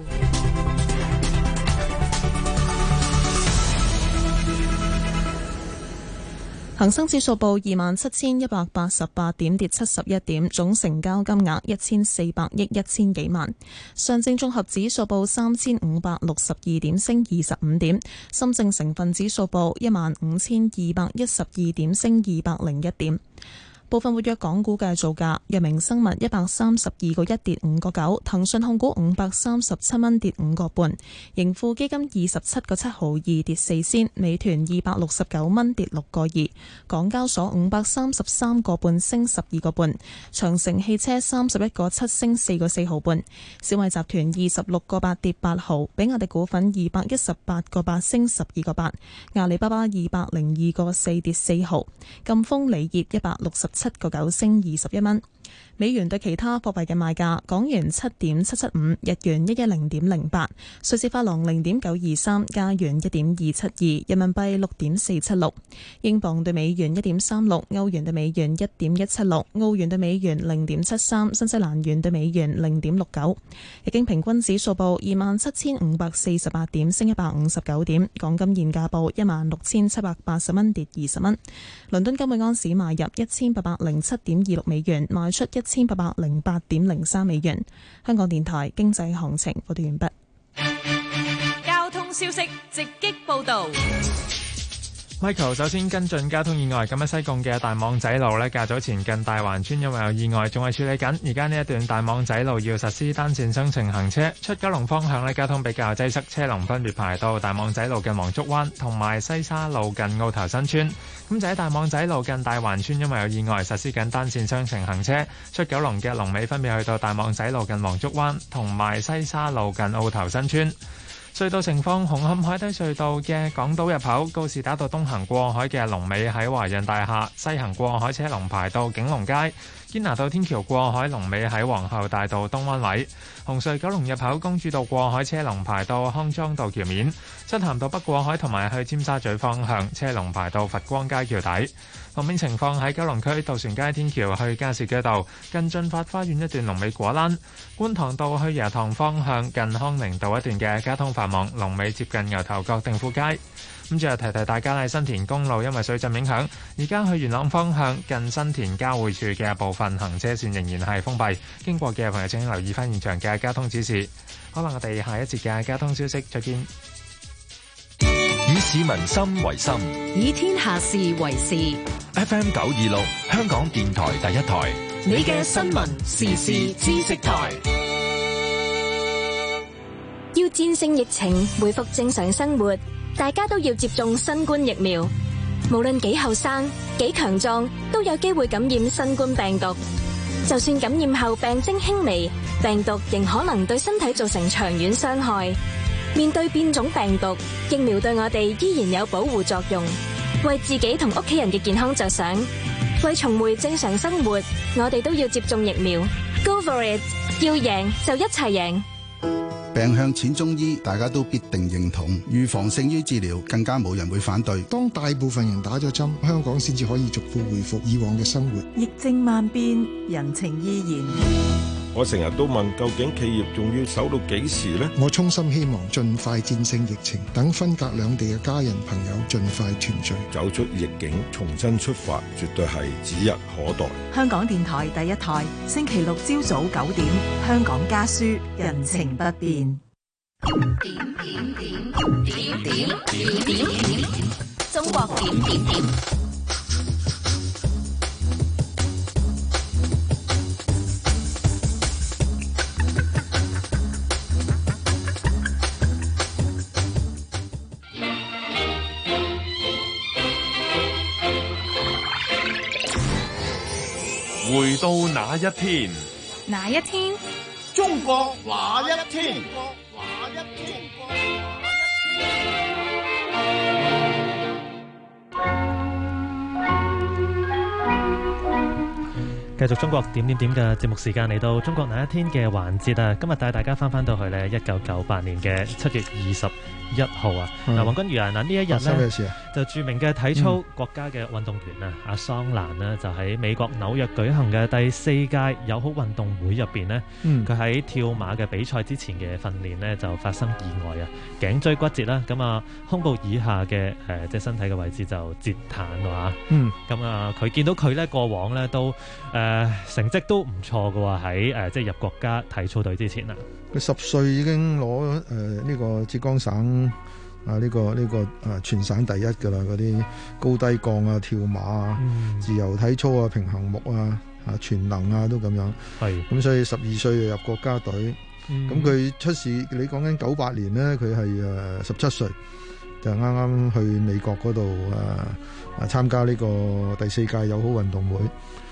恒生指數報27,188點，跌71點，總成交金額1400億1000幾萬。上證綜合指數報3562點，升25點。深證成分指數報15212點，升201點。部分活躍港股嘅造價：藥明生物132個1跌5個9，騰訊控股537蚊跌5個半，盈富基金27個7毫2跌4仙，美團269蚊跌6個2，港交所533個半升12個半，長城汽車31個7升4個4毫半，小米集團26個8跌8毫，比亞迪股份218個8升12個8，阿里巴巴202個4跌4毫，贛鋒鋰業167個9升21蚊。美元對其他貨幣嘅賣價：港元7.775，日元110.08，瑞士法郎0.923，加元1.272，人民幣6.476，英鎊對美元1.36，歐元對美元1.176，澳元對美元0.73，新西蘭元對美元0.69。日經平均指數報27,548點，升159點。港金現價報16,780蚊，跌20蚊。倫敦金每盎司買入1807.26美元，賣出1808.03美元。香港電台經濟行情報道完畢。 交通消息直擊報道。 Michael 首先跟進交通意外，咁喺西貢嘅大網仔路呢，較早前近大環村因為有意外，仲係處理緊。而家呢一段大網仔路要實施單線雙程行車，出九龍方向呢，交通比較擠塞，車龍分別排到大網仔路近黃竹灣同埋西沙路近澳頭新村。咁就喺大網仔路近大環村因為有意外，實施緊單線雙程行車，出九龍嘅龍尾分別去到大網仔路近黃竹灣同埋西沙路近澳頭新村。隧道情況：紅磡海底隧道嘅港島入口告士打道東行過海嘅龍尾喺華潤大廈，西行過海車龍排到景隆街。堅拿道天橋過海龍尾喺皇后大道東灣位。紅隧九龍入口公主道過海車龍排到康莊道橋面。漆咸道北過海同埋去尖沙咀方向車龍排到佛光街橋底。路面情況喺九龍區渡船街天橋去加士居道近駿發花園一段龍尾果欄。觀塘道去椰塘方向近康寧道一段嘅交通繁忙，龍尾接近牛頭角定富街。咁最後提大家喺新田公路因為水浸影響，而家去元朗方向近新田交匯處嘅部分行車線仍然係封閉，經過嘅朋友請留意翻現場嘅交通指示。可能我哋下一節嘅交通消息再見。 以市民心為心， 以天下事為事。 FM 926香港電台第一台， 你嘅新聞時事知識台。 要戰勝疫情，恢復正常生活，大家都要接種新冠疫苗。無論幾後生、幾強壯，都有機會感染新冠病毒。就算感染後病徵輕微，病毒仍可能對身體造成長遠傷害。面對變種病毒，疫苗對我哋依然有保護作用。 為自己同屋企人嘅健康着想，為重回正常生活，我哋都要接種疫苗。Go for it！ 要贏就一齊贏。 病向淺中醫，大家都必定認同。預防勝於治療，更加冇人會反對。 當大部分人打咗針，香港先至可以逐步恢復以往嘅生活。 疫症萬變，人情依然。 我成日都問，究竟企業仲要守到幾時呢？ 我衷心希望盡快戰勝疫情，等分隔兩地嘅家人朋友盡快團聚， 走出逆境，重新出發，絕對係指日可待。 香港電台第一台，星期六朝早9點，香港家書，人情不變。 中國點點點。 回到那一天， 哪一天？ 中國那一天。 繼續中國點點點嘅節目時間，嚟到中國那一天嘅環節啊！今日帶大家翻到去咧1998年嘅7月21號啊！嗱，黃君如啊，嗱呢一日呢，就著名嘅體操國家嘅運動員啊，阿桑蘭呢，就喺美國紐約舉行嘅第4屆友好運動會入邊呢，佢喺跳馬嘅比賽之前嘅訓練呢，就發生意外啊，頸椎骨折啦，咁啊胸部以下嘅即係身體嘅位置就截癱啊，咁啊佢見到佢呢過往呢都成績都唔錯嘅喎，喺即係入國家體操隊之前啊， 佢10歲已經攞呢個浙江省呢個全省第一㗎啦，嗰啲高低槓啊、跳馬啊、自由體操啊、平衡木啊、全能啊都咁樣。係咁，所以12歲就入國家隊。咁佢出事，你講緊98年呢，佢係17歲，就啱啱去美國嗰度參加呢個第4屆友好運動會。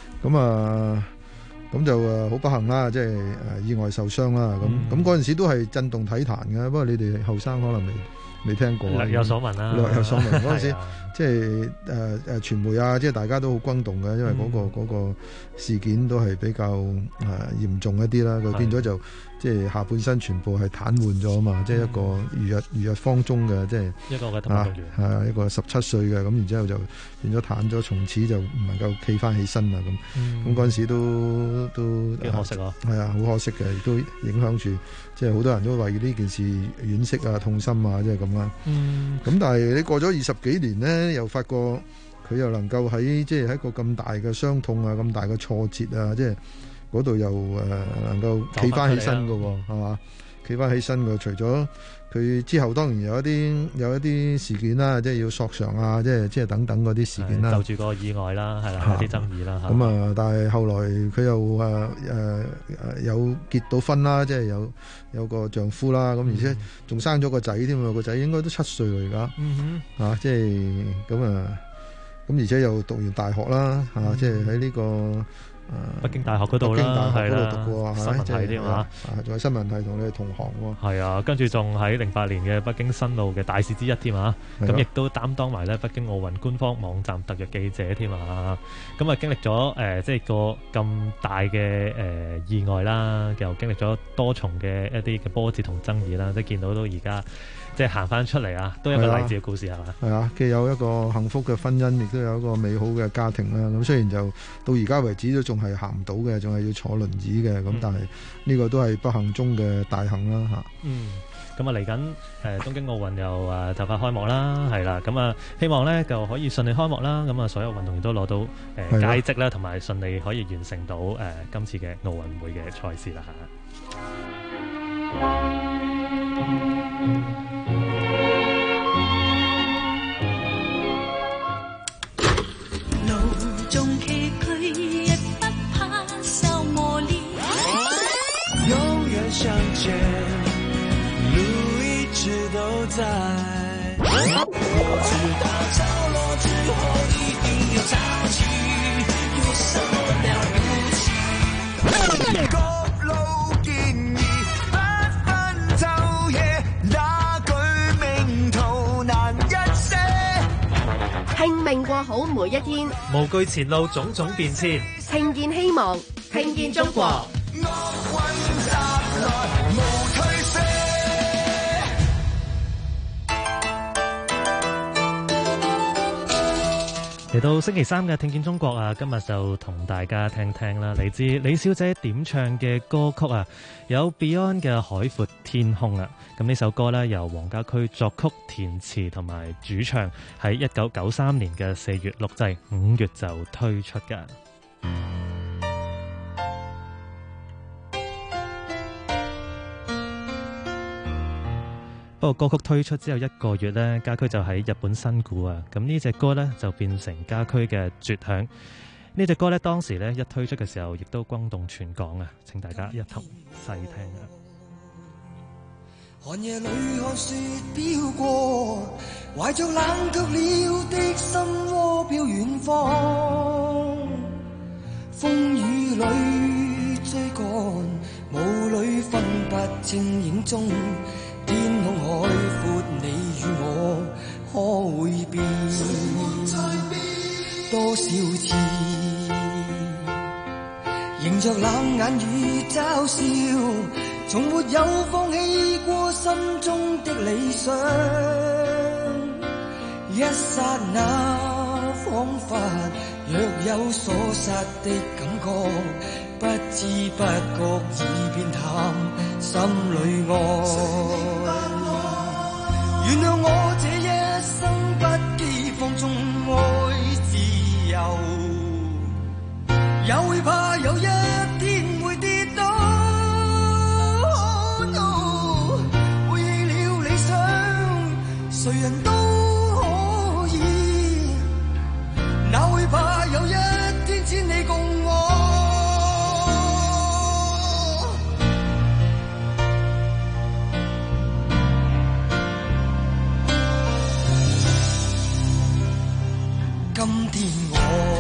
咁就好不幸啦，即係意外受傷啦。咁嗰陣時都係震動體壇嘅，不過你哋後生可能未聽過。 略有所聞啦， 略有所聞嗰陣時，即係傳媒啊，即係大家都好轟動嘅，因為嗰個事件都係比較嚴重一啲啦。佢變咗就即係下半身全部係癱瘓咗啊嘛，即係一個如日方中嘅，即係一個嘅運動員，係一個17歲嘅，咁然之後就變咗癱咗，從此就唔能夠企翻起身啦咁。咁嗰陣時都幾可惜啊，係啊，好可惜嘅，亦都影響住，即係好多人都為呢件事惋惜啊、痛心啊，即係咁啦。咁但係你過咗20幾年呢，又發覺佢又能夠喺即係喺一個咁大嘅傷痛啊、咁大嘅挫折啊，即係嗰度又能夠企翻起身嘅喎，係嘛？企翻起身嘅，除咗佢之後當然有一啲事件啦，即係要索償啊，即係等等嗰啲事件啦。就住個意外啦，係啦，有啲爭議啦。咁啊，但係後來佢又有結到婚啦，即係有個丈夫啦，咁而且仲生咗個仔添啊，個仔應該都7歲啦而家，即係咁而且又讀完大學啦，即係喺呢個北京大學嗰度啦，係啦，讀過新聞系添啊，仲有新聞系同你哋同行喎。係啊，跟住仲喺08年嘅北京新路嘅大使之一添啊，咁亦都擔當埋咧北京奧運官方網站特約記者添啊，咁啊經歷咗即係個咁大嘅意外啦，又經歷咗多重嘅一啲嘅波折同爭議啦，即係見到都而家即係行翻出嚟啊，都有一個勵志嘅故事係嘛？係啊，既有一個幸福嘅婚姻，亦都有一個美好嘅家庭啦。咁雖然就到而家為止都仲係行唔到嘅，仲係要坐輪椅嘅。咁但係呢個都係不幸中嘅大幸啦嚇。咁啊嚟緊東京奧運又就快開幕啦，係啦。咁啊希望咧就可以順利開幕啦。咁啊所有運動員都攞到佳績啦，同埋順利可以完成到今次嘅奧運會嘅賽事啦嚇。 中崎嶇亦不怕受磨練，永遠向前，路一直都在。我知道着落之後一定要潮起，有什麼了不起？公路建議不分晝夜，那句名圖難一些。 拼命過好每一天， 無懼前路種種變遷， 聽見希望，聽見中國。 嚟到星期三嘅聽見中國啊，今日就同大家聽聽啦，嚟自李小姐點唱嘅歌曲啊，有 Beyond 嘅《海闊天空》啊，咁呢首歌呢，由黃家駒作曲填詞同埋主唱，喺1993年嘅4月錄製，5月就推出㗎。不過歌曲推出之後1個月呢，家駒就喺日本身故啊，咁呢隻歌呢，就變成家駒嘅絕響。呢隻歌呢，當時呢一推出嘅時候，亦都轟動全港啊！請大家一同細聽啊！ 寒夜裏看雪飄過，懷着冷卻了的心窩飄遠方，風雨裏追趕，霧裏分不清影蹤。天空海闊，你與我可會變？多少次迎着冷眼與嘲笑，從沒有放棄過心中的理想。一剎那彷彿若有所失的感覺，不知不覺已變淡，心裏愛。原諒我這一生不羈放縱愛自由，也會怕有一天會跌倒。背棄了理想，誰人都可以，哪會怕有一天千里共我。今天我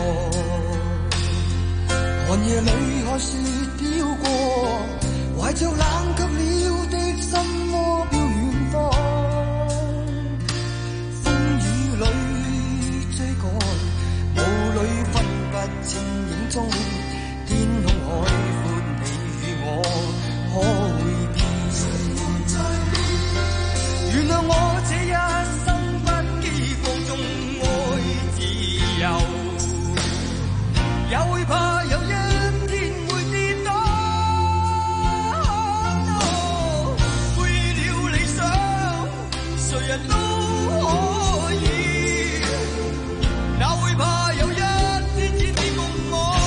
寒夜裏看雪飄過，懷着冷卻了的心窩飄遠方，風雨裏追趕，霧裏分不清影蹤，天空海闊，你與我可會變？原諒我這一生不羈放縱也會怕有一天會跌倒。背了理想，誰人都可以，哪會怕有一天千里共我。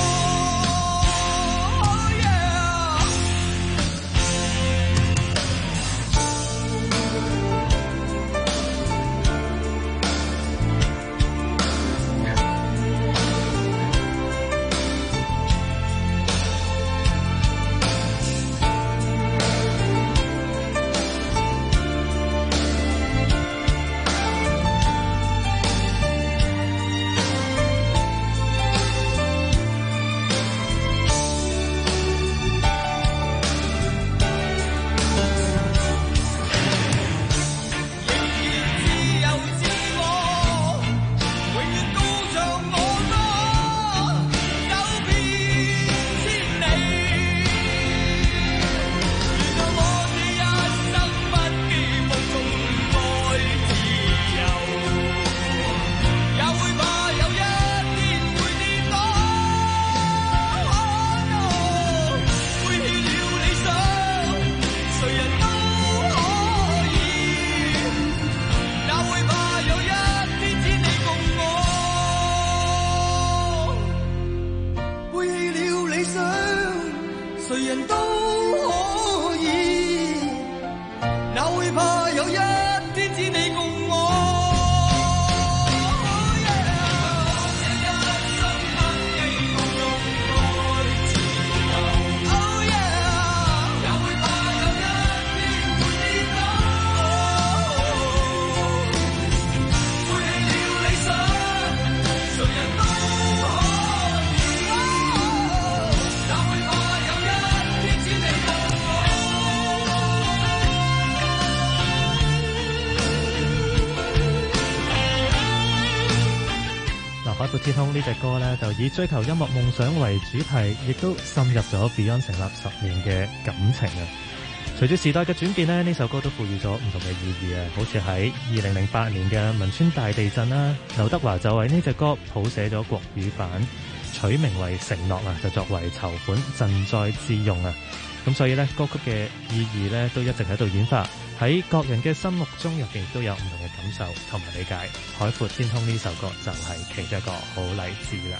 海闊天空呢隻歌呢，就以追求音樂夢想為主題，亦都滲入咗 Beyond 成立10年嘅感情啊！隨住時代嘅轉變呢，呢首歌都賦予咗唔同嘅意義啊！好似喺2008年嘅汶川大地震啦，劉德華就為呢隻歌譜寫咗國語版，取名為《承諾》啊，就作為籌款賑災之用啊！咁所以呢，歌曲嘅意義呢，都一直喺度演化，喺各人嘅心目中入邊都有唔同嘅感受同埋理解。海闊天空呢首歌就係其中一個好例子啦。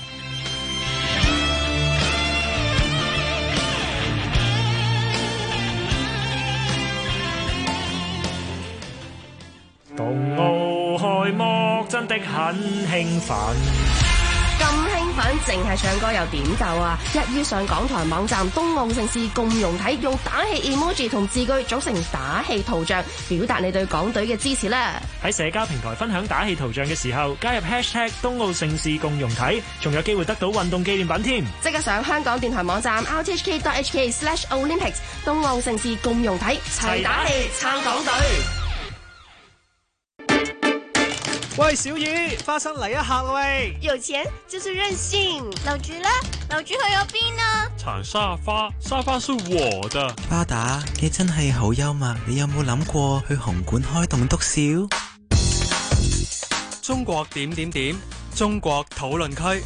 冬奧開幕真的很興奮， 咁興奮，淨係唱歌又點夠啊？一於上港台網站冬奧盛事共融體，用打氣 emoji 同字句組成打氣圖像，表達你對港隊嘅支持啦！ 喺社交平台分享打氣圖像嘅時候，加入 hashtag 冬奧盛事共融體，仲有機會得到運動紀念品添。 即刻上香港電台網站 rthk.hk/Olympics 冬奧盛事共融體，齊打氣撐港隊。 喂，小雨，花生嚟一下喂！ 有錢就是任性。樓主呢？樓主去咗邊啊？ 鏟沙發，沙發是我的。 巴打，你真係好幽默，你有冇諗過去紅館開棟篤笑？ 中國點點點，中國討論區。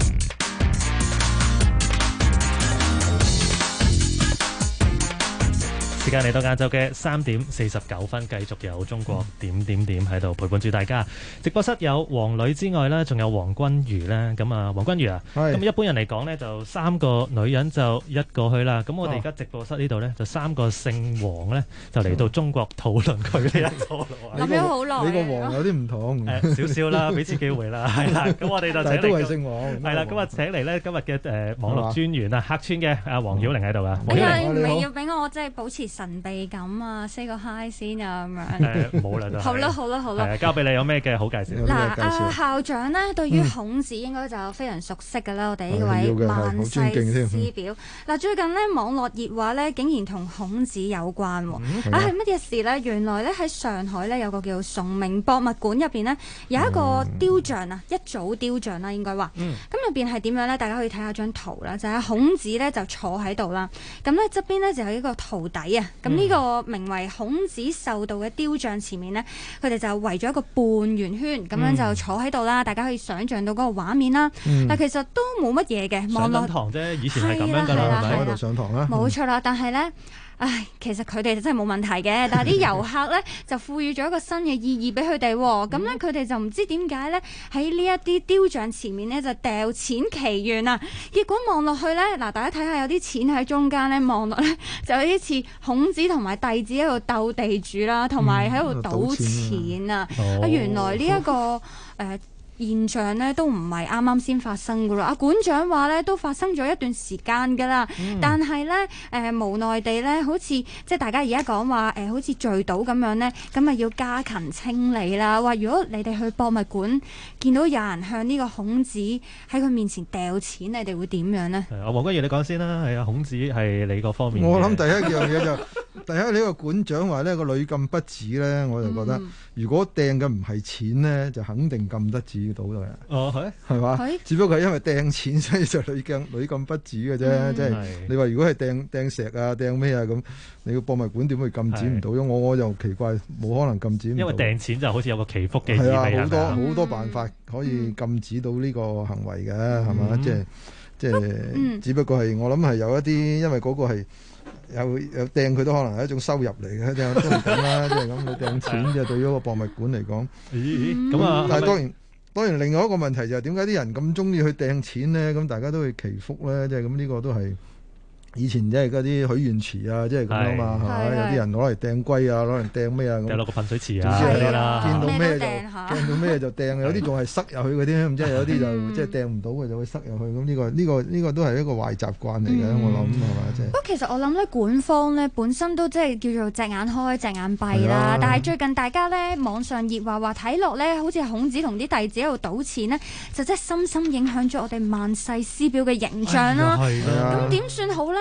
時間嚟到晏晝嘅3點49分，繼續有中國點點點喺度陪伴住大家。直播室有黃磊之外呢，仲有黃君如呢。咁啊，黃君如啊，咁一般人嚟講呢，就3個女人就一個去啦。咁我哋而家直播室呢度呢，就3個姓黃呢，就嚟到中國討論區呢一個咯。 諗咗好耐。 你個黃有啲唔同， 少少啦，俾次機會啦，係啦。咁我哋就請嚟， 都係姓黃。 係啦，今日請嚟呢，今日嘅網絡專員啊，客串嘅阿黃曉玲喺度啊。 哎呀，你唔係要俾我即係保持神秘感啊 ，say 個 hi 先啊咁樣。 冇啦， 好啦，好啦，好啦。 交俾你，有咩嘅好介紹？ 嗱，校長呢，對於孔子應該就非常熟悉㗎啦，我哋呢位萬世師表。嗱，最近呢，網絡熱話呢，竟然同孔子有關喎。係乜嘢事呢？原來呢，喺上海呢，有個叫崇明博物館入邊呢，有一個雕像啊，一組雕像啦，應該話。咁入邊係點樣呢？大家可以睇下張圖啦，就係孔子呢，就坐喺度啦。咁呢側邊呢，就有一個徒弟啊。咁呢個名為孔子受道嘅雕像前面呢，佢哋就圍咗一個半圓圈，咁樣就坐喺度啦。大家可以想像到嗰個畫面啦。但其實都冇乜嘢嘅， 上緊堂啫，以前係咁樣㗎啦， 喺度上堂啦。 冇錯啦，但係呢。其實佢哋真係冇問題嘅，但係啲遊客呢，就賦予咗一個新嘅意義俾佢哋喎。咁呢，佢哋就唔知點解呢，喺呢一啲雕像前面呢，就掉錢祈願啊！結果望落去呢，嗱，大家睇下有啲錢喺中間呢，望落呢，就有啲似孔子同埋弟子喺度鬥地主啦，同埋喺度賭錢啊！原來呢一個現象呢都唔係啱啱先發生噶啦，館長話呢都發生咗一段時間噶啦，但係呢，無奈地呢，好似即係大家而家講話好似聚賭咁樣呢，咁啊要加勤清理啦。話如果你哋去博物館見到有人向呢個孔子喺佢面前掉錢，你哋會點樣呢？ 黃君如你講先啦，係啊，孔子係你個方面。 我諗第一樣嘢就第一呢個館長話呢個屢禁不止呢，我就覺得如果掟嘅唔係錢呢，就肯定禁得止。到嘅，係嘛？只不過係因為掟錢，所以就屢禁不止嘅啫。即係你話如果係掟石啊、掟咩啊咁，你個博物館點會禁止唔到？我就奇怪，冇可能禁止唔到。 因為掟錢就好似有個祈福嘅意味啊，好多辦法可以禁止到呢個行為嘅，係嘛？即係，只不過係我諗係有一啲，因為嗰個係有掟佢都可能係一種收入嚟嘅，都唔定啦。即係咁，你掟錢就對於個博物館嚟講， 咁啊， 但係當然，另外一個問題就係點解啲人咁中意去掟錢咧？咁大家都會祈福咧，即係咁呢個都係以前即係嗰啲許願池啊，即係咁樣嘛，係嘛？有啲人攞嚟掟龜啊，攞嚟掟咩啊咁。 掟落個噴水池啊，嗰啲啦。 見到咩就掟，有啲仲係塞入去嗰啲，咁即係有啲就即係掟唔到嘅就會塞入去。咁呢個都係一個壞習慣嚟嘅，我諗係嘛？即係。不過其實我諗咧，館方咧本身都即係叫做隻眼開隻眼閉啦。但係最近大家咧網上熱話睇落咧，好似孔子同啲弟子喺度賭錢咧，就真係深深影響咗我哋萬世師表嘅形象啦。咁點算好咧？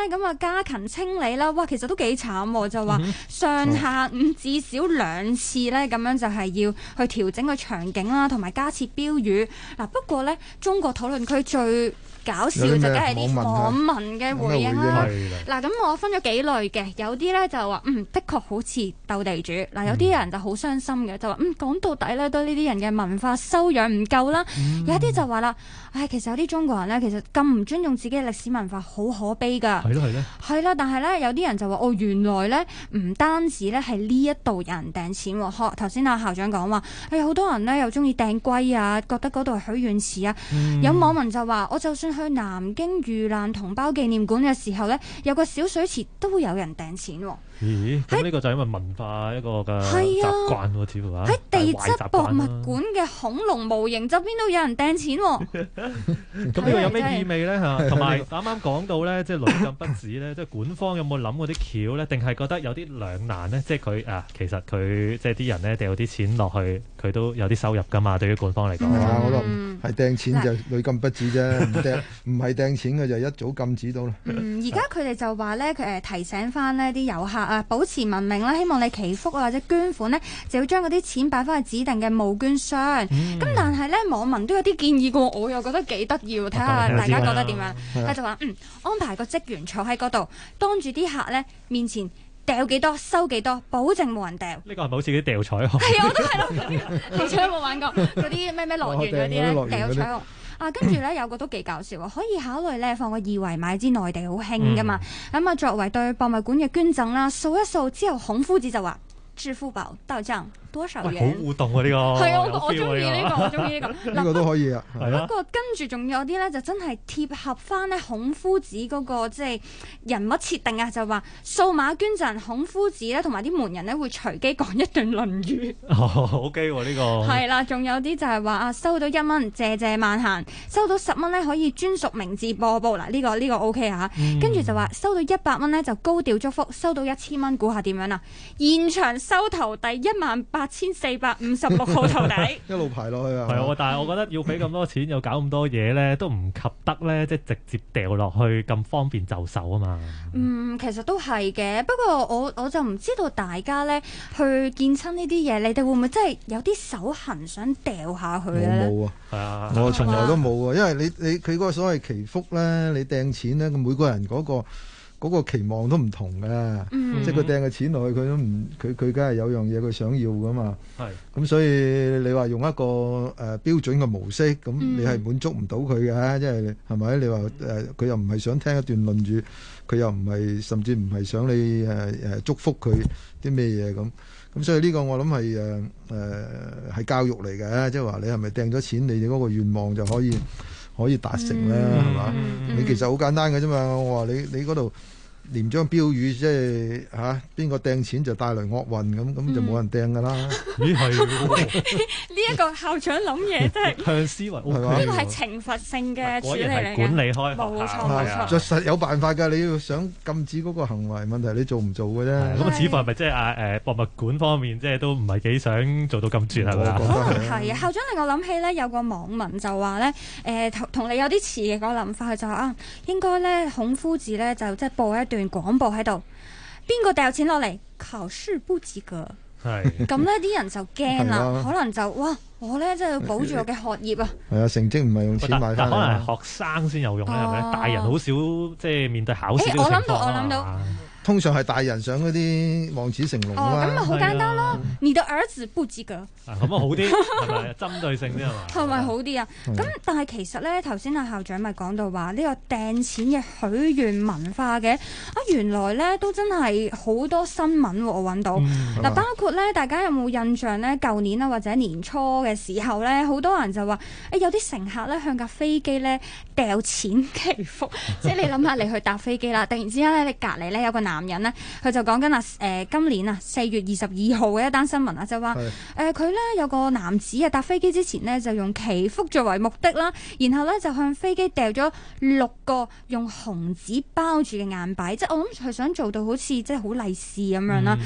咁啊加勤清理啦。哇，其實都幾慘喎，就話上下午至少2次咧，咁樣就係要去調整個場景啦，同埋加設標語。嗱，不過咧，中國討論區最搞笑就梗係啲網民嘅回應啦。嗱，咁我分咗幾類嘅，有啲咧就話的確好似鬥地主。嗱，有啲人就好傷心嘅，就話講到底咧，都呢啲人嘅文化修養唔夠啦。有一啲就話啦，其實有啲中國人咧，其實咁唔尊重自己嘅歷史文化，好可悲㗎。係啦，但係咧有啲人就話原來咧唔單止咧係呢一度有人掟錢喎。頭先阿校長講話，好多人咧又中意掟龜啊，覺得嗰度係許願池啊。有網民就話，我就算去南京遇難同胞紀念館嘅時候咧，有個小水池都有人掟錢喎。 咦？咁呢個就係因為文化一個嘅習慣喎，似乎喺地質博物館嘅恐龍模型側邊都有人掟錢喎。 咁呢個有咩意味咧嚇？同埋啱啱講到咧，即係屢禁不止咧，即係管方有冇諗過啲橋咧？定係覺得有啲兩難咧？即係佢其實佢即係啲人咧掉啲錢落去，佢都有啲收入㗎嘛。對於管方嚟講， 我諗係掟錢就屢禁不止啫，唔係掟錢嘅就一早禁止到啦。 而家佢哋就話咧，佢提醒翻呢啲遊客保持文明啦，希望你祈福或者捐款呢，就要將嗰啲錢擺翻去指定嘅募捐箱。咁但係咧，網民都有啲建議嘅，我又覺得幾得意喎，睇下大家覺得點樣。佢就話安排個職員坐喺嗰度，當住啲客咧面前掉幾多收幾多，保證冇人掉。 呢個係咪好似啲掉彩虹？ 係啊，我都係咯。你有冇玩過嗰啲咩樂園嗰啲咧掉彩虹？跟住咧有個都幾搞笑喎，可以考慮咧放個2維碼，知內地好興噶嘛。咁作為對博物館嘅捐贈啦，掃一掃之後，孔夫子就話：支付寶到帳多少元？ 好互動喎呢個。 係啊，我中意呢個，我中意呢個。 呢個都可以啊。 不過跟住仲有啲咧，就真係貼合翻咧孔夫子嗰個即係人物設定啊，就話數碼捐贈孔夫子咧，同埋啲門人咧會隨機講一段論語。 好機喎呢個。 係啦，仲有啲就係話收到1蚊謝謝萬閒，收到10蚊咧可以專屬名字播報。嗱，呢個 OK 嚇。跟住就話收到100蚊咧就高調祝福，收到1000蚊估下點樣啊？現場收徒第18456號徒弟， 一路排落去啊！ 係啊，但係我覺得要俾咁多錢又搞咁多嘢咧，都唔及得咧，即係直接掉落去咁方便就手啊嘛。 其實都係嘅，不過我就唔知道大家咧去見親呢啲嘢，你哋會唔會真係有啲手痕想掉下去咧？ 我冇啊，係啊，我從來都冇啊，因為你佢嗰個所謂祈福咧，你掟錢咧，每個人嗰個期望都唔同嘅，即係佢掟嘅錢落去，佢都唔佢梗係有樣嘢佢想要噶嘛。係咁，所以你話用一個標準嘅模式，咁你係滿足唔到佢嘅，即係係咪？你話佢又唔係想聽一段論語，佢又唔係甚至唔係想你祝福佢啲咩嘢咁，所以呢個我諗係教育嚟嘅，即係話你係咪掟咗錢，你哋嗰個願望就可以達成咧，係嘛？你其實好簡單嘅啫嘛。我話你嗰度連張標語，即係邊個掟錢就帶來惡運咁就冇人掟噶啦。 咦係呢一個校長諗嘢真係向思維，係嘛？ 呢個係懲罰性嘅處理嚟嘅， 管理開冇錯。 就實有辦法㗎。你要想禁止嗰個行為，問題你做唔做嘅啫。 咁似乎係咪即係博物館方面即係都唔係幾想做到咁絕係咪啊？ 係啊，校長令我諗起咧，有個網民就話咧，同你有啲似嘅個諗法，佢就話應該咧孔夫子咧就即係播一段廣播喺度，邊個掉錢落嚟，考試不及格。係咁呢啲人就驚啦，可能就哇，我咧真係要保住我嘅學業啊。係啊， 成績唔係用錢買翻嚟， 可能係學生先有用咧，係咪？大人好少即係面對考試呢個情況。 我諗到。 通常係大人上嗰啲望子成龍啊嘛。 咁咪好簡單咯。你的兒子不及格。咁啊好啲，係咪針對性啲係嘛？ 係咪好啲啊？咁但係其實咧，頭先阿校長咪講到話呢個掟錢嘅許願文化嘅原來咧都真係好多新聞我揾到嗱，包括咧大家有冇印象咧？舊年啊或者年初嘅時候咧，好多人就話有啲乘客咧向架飛機咧掉錢祈福，即係你諗下你去搭飛機啦，突然之間咧你隔離咧有個男人咧，佢就講緊今年4月22號嘅一單新聞啊，就話佢咧有個男子搭飛機之前呢，就用祈福作為目的啦，然後咧就向飛機掉咗6個用紅紙包住嘅硬幣，即係我諗佢想做到好似即係好利是咁樣啦。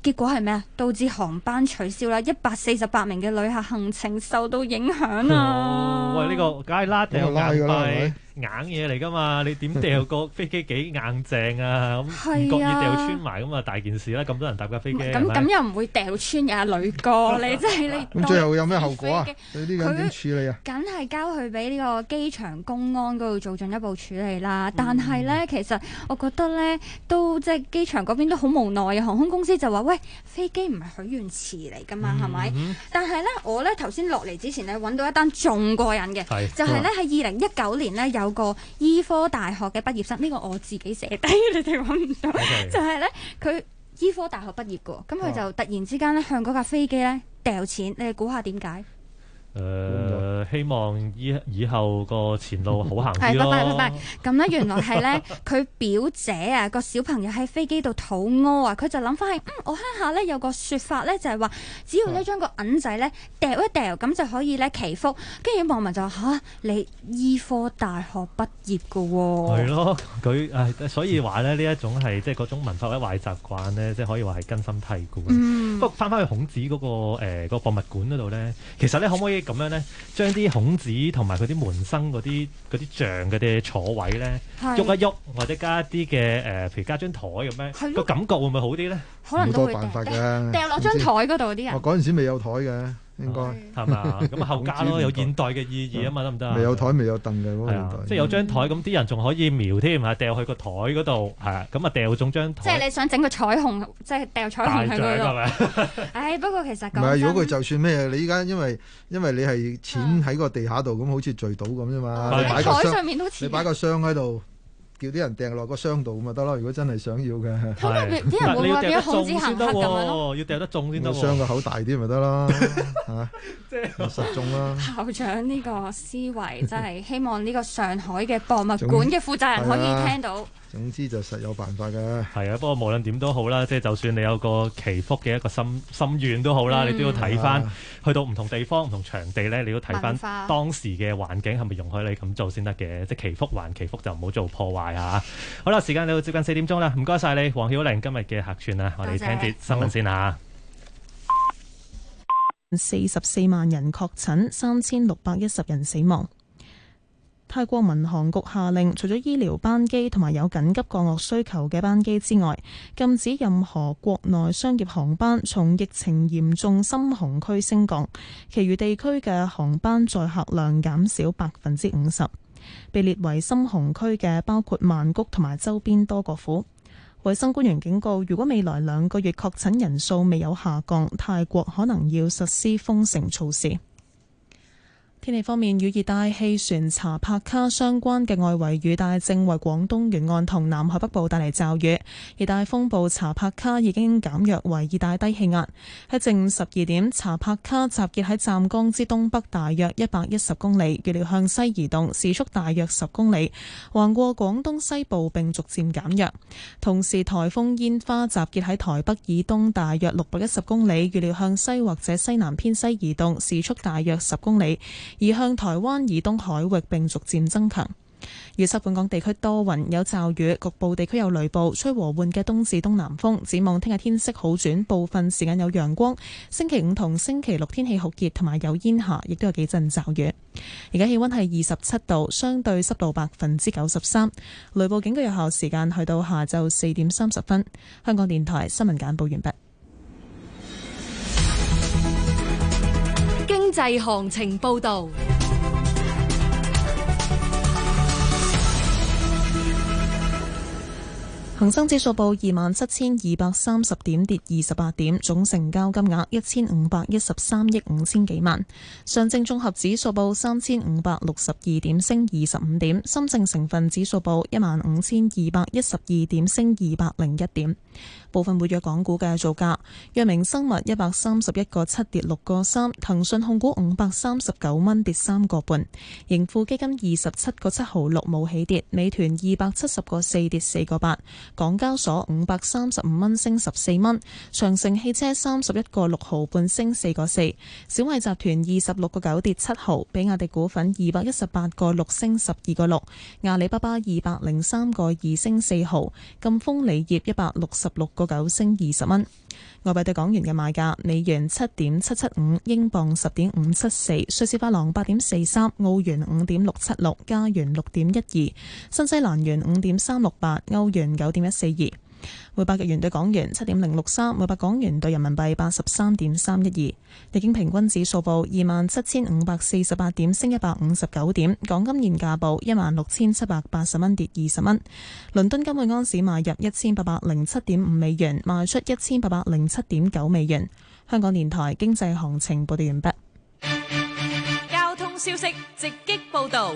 結果係咩啊？導致航班取消啦，148名嘅旅客行程受到影響啊！ 喂，呢個梗係啦，掉硬㗎啦， 幣硬嘢嚟㗎嘛，你點掉個飛機幾硬正啊？咁唔覺意掉穿埋咁啊，大件事啦！咁多人搭架飛機， 咁又唔會掉穿嘅，呂哥，你真係你。 咁最後有咩後果啊？對呢個點處理啊？ 梗係交去俾呢個機場公安嗰度做進一步處理啦。但係咧，其實我覺得咧，都即係機場嗰邊都好無奈啊。航空公司就話：喂，飛機唔係許願池嚟㗎嘛，係咪？但係咧，我咧頭先落嚟之前咧揾到一單仲過癮嘅，就係咧喺2019年咧有個醫科大學嘅畢業生，呢個我自己寫低，你哋揾唔到，就係咧佢醫科大學畢業嘅，咁佢就突然之間咧向嗰架飛機咧掉錢，你哋估下點解？ 希望以後個前路好行啲咯。 係，拜。咁咧，原來係咧，佢表姐啊個小朋友喺飛機度肚屙啊，佢就諗翻起，我鄉下咧有個説法咧，就係話，只要咧將個銀仔咧掉一掉，咁就可以咧祈福。跟住網民就話你醫科大學畢業嘅喎。係咯，佢所以話咧呢一種係即係嗰種文化或者壞習慣咧，即係可以話係根深蒂固。不過翻去孔子嗰個博物館嗰度咧，其實咧可唔可以咁樣咧，將啲孔子同埋佢啲門生嗰啲像嗰啲坐位咧喐一喐，或者加一啲嘅譬如加張台咁樣，個感覺會唔會好啲咧？ 可能都會好多辦法嘅， 掉落張台嗰度啲人。 我嗰陣時未有台嘅。應該係嘛？咁後加咯，有現代嘅意義啊嘛，得唔得啊？ 未有台未有凳嘅嗰個年代， 即係有張台，咁啲人仲可以瞄添嚇，掉去個台嗰度，係啊，咁啊掉中張台。 即係你想整個彩虹，即係掉彩虹喺嗰度。唉，不過其實唔係，如果佢就算咩，你依家因為你係錢喺個地下度，咁好似聚到咁啫嘛。你擺個箱，你擺個箱喺度。叫啲人掟落個箱度咁咪得咯，如果真係想要嘅。 啲人會話變咗孔子行乞咁樣咯， 要掟得中先得。 箱個口大啲咪得啦，嚇，即係實中啦。 校長呢個思維真係希望呢個上海嘅博物館嘅負責人可以聽到。 總之就實有辦法嘅。 係啊，不過無論點都好啦，即係就算你有個祈福嘅一個心願都好啦，你都要睇翻去到唔同地方、唔同場地咧，你要睇翻當時嘅環境係咪容許你咁做先得嘅。即係祈福還祈福，就唔好做破壞嚇。好啦，時間嚟到接近4點鐘啦，唔該晒你，黃曉玲今日嘅客串啊，我哋聽節新聞先嚇。 44萬人確診，3610人死亡。泰國民航局下令，除咗醫療班機同埋有緊急降落需求嘅班機之外，禁止任何國內商業航班從疫情嚴重深紅區升降，其餘地區嘅航班載客量減少50%。被列為深紅區嘅包括曼谷同埋周邊多個府。衛生官員警告，如果未來2個月確診人數未有下降，泰國可能要實施封城措施。天氣方面，與熱帶氣旋查帕卡相關嘅外圍雨帶正為廣東沿岸同南海北部帶嚟驟雨。熱帶風暴查帕卡已經減弱為熱帶低氣壓。喺正午12點，查帕卡集結喺湛江之東北大約110公里，預料向西移動，時速大約10公里，橫過廣東西部並逐漸減弱。同時，颱風煙花集結喺台北以東大約610公里，預料向西或者西南偏西移動，時速大約10公里。而向台灣以東海域並逐漸增強。預測本港地區多雲有驟雨，局部地區有雷暴，吹和緩嘅東至東南風。展望聽日天色好轉，部分時間有陽光。星期5同星期6天氣酷熱，同埋有煙霞，亦都有幾陣驟雨。而家氣溫係27度，相對濕度93%。雷暴警告有效時間去到下晝4點30分。香港電台新聞簡報完畢。 經濟行情報導。 恒生指數報27,230點，跌28點，總成交金額1513億5千幾萬。上證綜合指數報3562點，升25點。深證成分指數報15212點，升201點。部分活躍港股嘅造價：藥明生物131個7跌6個3，騰訊控股539蚊跌3個半，盈富基金27個7毫6冇起跌，美團270個4跌4個8。港交所535蚊升14蚊，長城汽車31個6毫半升4個4，小米集團26個9跌7毫，比亞迪股份218個6升12個6，阿里巴巴203個2升4毫，贛鋒鋰業166個 9升20蚊。外幣對港元嘅賣價：美元7.775，英鎊10.574，瑞士法郎8.43，澳元5.676，加元6.12，新西蘭元5.368，歐元9.142。每百日元對港元7.063，每百港元對人民幣83.312。日經平均指數報27,548點，升159點。港金現價報16,780蚊，跌20蚊。倫敦金每安士買入1807.5美元，賣出1807.9美元。香港電台經濟行情報道完畢。 交通消息直擊報道。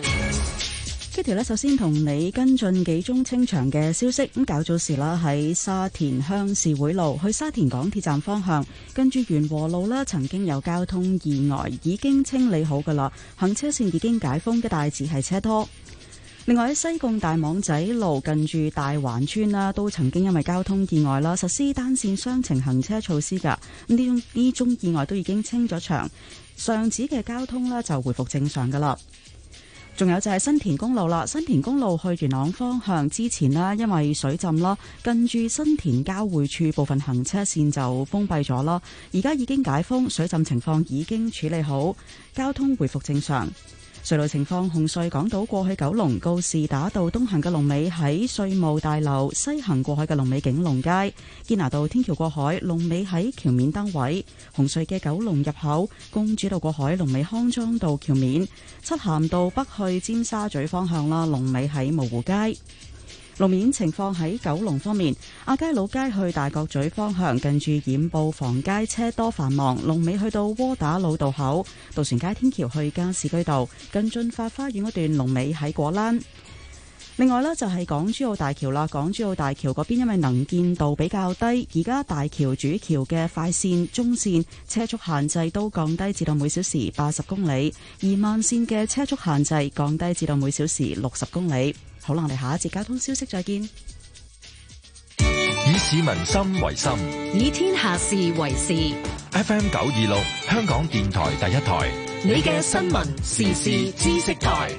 Kitty 呢，首先同你跟進幾宗清場嘅消息。咁較早時啦，喺沙田鄉事會路去沙田港鐵站方向，跟住元和路啦，曾經有交通意外，已經清理好噶啦，行車線已經解封，一帶只係車多。另外喺西貢大網仔路近住大環村啦，都曾經因為交通意外啦，實施單線雙程行車措施噶。呢宗意外都已經清咗場，上址嘅交通呢就回復正常噶啦。仲有就係新田公路啦，新田公路去元朗方向之前啦，因為水浸啦，近住新田交匯處部分行車線就封閉咗啦，而家已經解封，水浸情況已經處理好，交通回復正常。隧道情況：紅隧港島過去九龍告士打道東行嘅龍尾喺稅務大樓，西行過海嘅龍尾景隆街；堅拿道天橋過海龍尾喺橋面燈位；紅隧嘅九龍入口公主道過海龍尾康莊道橋面；漆咸道北去尖沙咀方向啦，龍尾喺蕪湖街。路面情況喺九龍方面，亞皆老街去大角咀方向近住染布房街車多繁忙，龍尾去到窩打老道口；渡船街天橋去加士居道近駿發花園嗰段龍尾喺果欄。另外呢，就係港珠澳大橋啦，港珠澳大橋嗰邊因為能見度比較低，而家大橋主橋嘅快線、中線車速限制都降低至到每小時80公里，而慢線嘅車速限制降低至到每小時60公里。好啦，我哋下一節交通消息再見。 以市民心為心， 以天下事為事。 FM 926，香港電台第一台， 你嘅新聞時事知識台。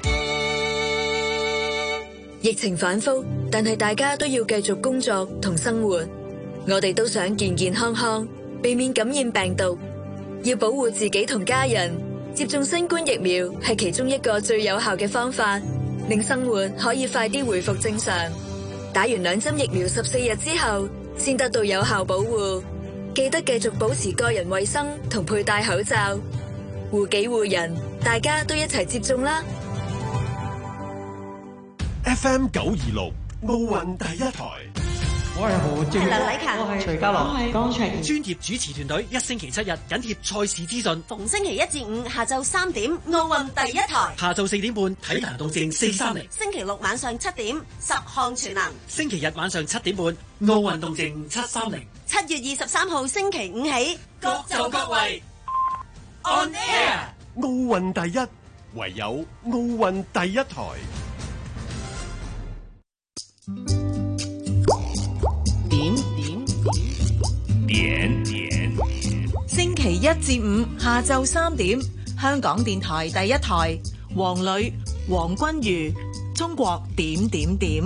疫情反覆，但係大家都要繼續工作同生活。我哋都想健健康康，避免感染病毒。要保護自己同家人，接種新冠疫苗係其中一個最有效嘅方法，令生活可以快啲回復正常。打完2針疫苗14日之後，先得到有效保護。記得繼續保持個人衛生同佩戴口罩，護己護人，大家都一齊接種啦。 FM 926奧運第一台， 我係何正， 梁禮勤， 我係徐家樂， 我係江晴。 專業主持團隊1星期7日緊貼賽事資訊， 逢星期1至5下晝3點，奧運第一台。 下晝4點半體壇動靜430， 星期6晚上7點10項全能， 星期日晚上7點半奧運動靜730。 7月23號星期5起， 各就各位 On Air， 奧運第一，唯有奧運第一台。 點，星期1至5下晝3點，香港電台第一台，黃磊、黃君如，中國點點點。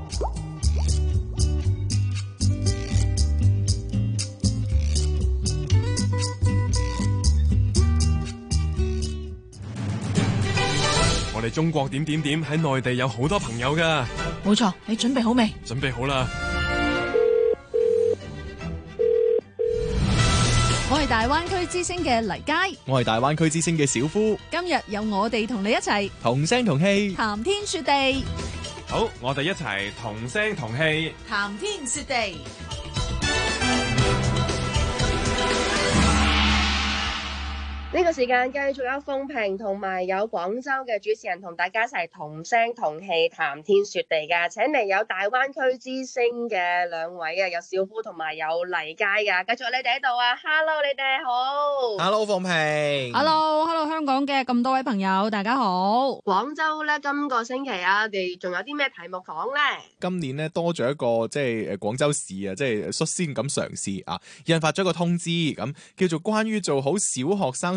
我哋中國點點點喺內地有好多朋友噶。 冇錯，你準備好未？ 準備好啦。 我係大灣區之星嘅黎佳， 我係大灣區之星嘅小夫。 今日有我哋同你一齊同聲同氣， 談天說地。 好，我哋一齊同聲同氣， 談天說地。 呢個時間繼續有鳳萍同埋有廣州嘅主持人同大家一齊同聲同氣談天說地㗎，請嚟有大灣區之星嘅兩位啊，有小夫同埋有黎佳㗎，繼續你哋喺度啊 ，Hello 你哋好 ，Hello 鳳萍 ，Hello 香港嘅咁多位朋友大家好。 廣州咧今個星期啊，我哋仲有啲咩題目講咧？ 今年咧多咗一個即係廣州市啊，即係率先咁嘗試啊，印發咗一個通知咁，叫做關於做好小學生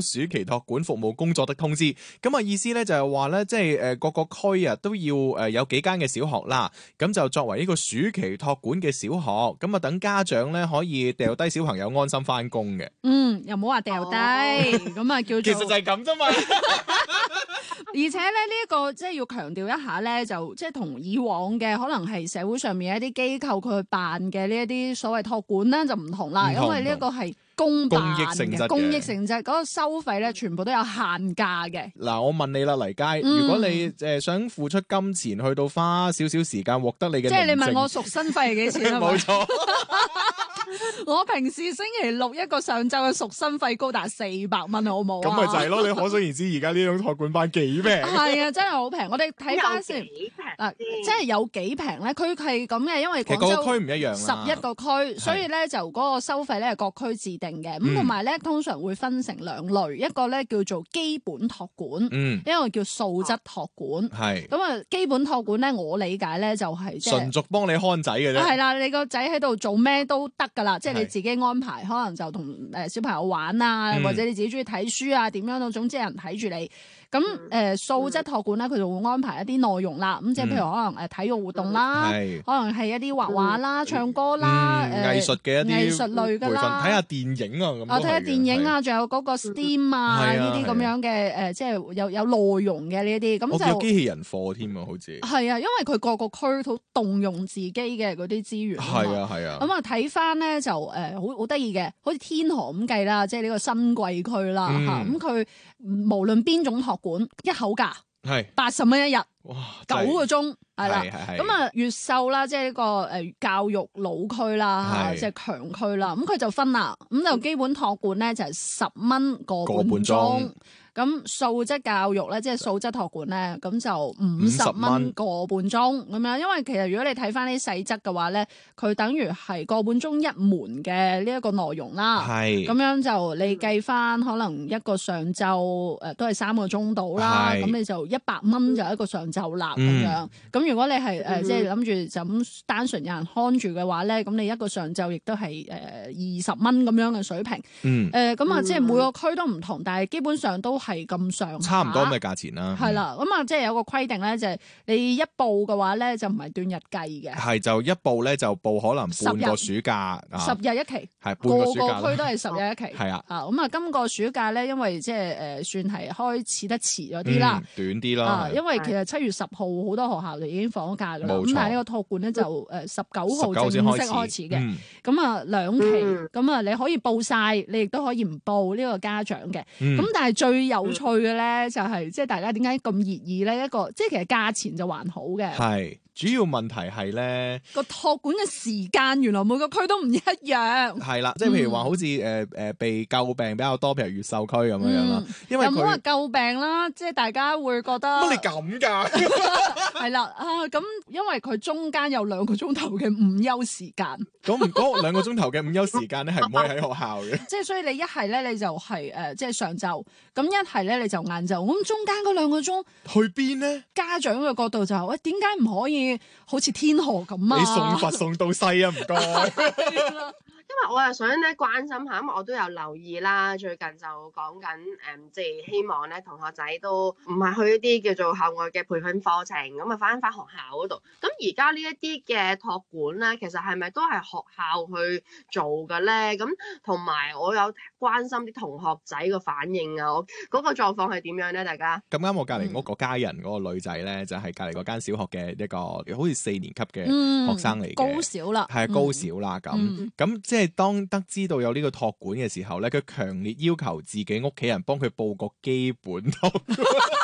暑期託管服務工作的通知。咁啊意思咧就係話咧，即係各個區啊都要有幾間嘅小學啦，咁就作為呢個暑期託管嘅小學，咁啊等家長咧可以掉低小朋友安心翻工嘅。 又唔好話掉低，咁啊叫做其實就係咁啫嘛。 而且咧呢一個即係要強調一下咧，就即係同以往嘅可能係社會上面一啲機構佢去辦嘅呢一啲所謂託管咧就唔同啦，因為呢一個係公辦嘅公益性質，嗰個收費咧全部都有限價嘅。 嗱，我問你啦，黎佳，如果你想付出金錢去到花少少時間獲得你嘅， 即係你問我贖身費係幾錢啊？ 冇錯。 我平時星期六一個上晝嘅贖身費高達400蚊，好冇？ 咁咪就係咯，你可想而知而家呢種託管班幾平？ 係啊，真係好平。我哋睇翻先，嗱，即係有幾平咧？佢係咁嘅，因為廣州個區唔一樣 11個區，所以咧就嗰個收費咧係各區自定嘅。咁同埋咧，通常會分成兩類，一個咧叫做基本託管，一個叫素質託管。 係咁啊，基本託管咧，我理解咧就係即係純屬幫你看仔嘅啫。 係啦，你個仔喺度做咩都得㗎啦，即係你自己安排，可能就同小朋友玩啊，或者你自己中意睇書啊，點樣都總之有人睇住你。咁素質託管咧，佢就會安排一啲內容啦。咁即係譬如可能體育活動啦，可能係一啲畫畫啦、唱歌啦、 藝術嘅一啲藝術類㗎啦， 睇下電影啊咁。 睇下電影啊，仲有嗰個 STEAM 啊呢啲咁樣嘅即係有內容嘅呢啲。咁就有機器人課添啊，好似係啊，因為佢個個區都動用自己嘅嗰啲資源。 係啊係啊。 咁啊睇翻咧就好得意嘅，好似天河咁計啦，即係呢個新貴區啦嚇。咁佢無論邊種託管，一口價係80蚊一日，哇，9個鐘係啦。咁啊越秀啦，即係呢個教育老區啦，即係強區啦。咁佢就分啦，咁就基本託管咧就係10蚊個半鐘。咁素質教育咧，即係素質託管咧，咁就50蚊個半鐘咁樣。因為其實如果你睇翻啲細則嘅話咧，佢等於係個半鐘一門嘅呢一個內容啦。係咁樣就你計翻可能一個上晝都係3個鐘到啦，咁你就100蚊就一個上晝啦咁樣。咁如果你係即係諗住就咁單純有人看住嘅話咧，咁你一個上晝亦都係20蚊咁樣嘅水平。咁啊，即係每個區都唔同，但係基本上都係咁上下， 差唔多咁嘅價錢啦。 係啦，咁啊，即係有個規定咧，就係你一報嘅話咧，就唔係斷日計嘅。係就一報咧就報可能半個暑假 ，10日一期， 係半個暑假， 個個區都係10日一期。 係啊， 咁啊，今個暑假咧，因為即係算係開始得遲咗啲啦， 短啲啦。 因為其實7月10號好多學校就已經放咗假㗎啦。咁但係呢個託管咧就19號正式開始嘅。咁啊2期，咁啊你可以報晒，你亦都可以唔報呢個家長嘅。咁但係最有趣嘅咧就係即係大家點解咁熱議咧？一個即係其實價錢就還好嘅， 係主要問題係咧個託管嘅時間原來每個區都唔一樣。 係啦，即係譬如話好似被詬病比較多，譬如越秀區咁樣樣啦。因為又唔好話詬病啦，即係大家會覺得乜你咁㗎？ 係啦咁因為佢中間有2個鐘頭嘅午休時間。 咁嗰2個鐘頭嘅午休時間咧係唔可以喺學校嘅。 即係所以你一係咧你就係即係上晝，咁一係咧你就晏晝。咁中間嗰2個鐘去邊咧？ 家長嘅角度就係喂，點解唔可以好似天河咁啊？ 你送佛送到西啊，唔該。 因為我又想咧關心下，因為我都有留意啦，最近就講緊即係希望咧同學仔都唔係去一啲叫做校外嘅培訓課程，咁啊翻學校嗰度。咁而家呢一啲嘅託管咧，其實係咪都係學校去做嘅咧？咁同埋我有關心啲同學仔個反應啊，我嗰個狀況係點樣咧？大家咁啱，我隔離屋個家人嗰個女仔咧，就係隔離嗰間小學嘅一個好似4年級嘅學生嚟嘅， 高小啦， 係高小啦咁即係當得知道有呢個託管嘅時候咧，佢強烈要求自己屋企人幫佢報個基本託管。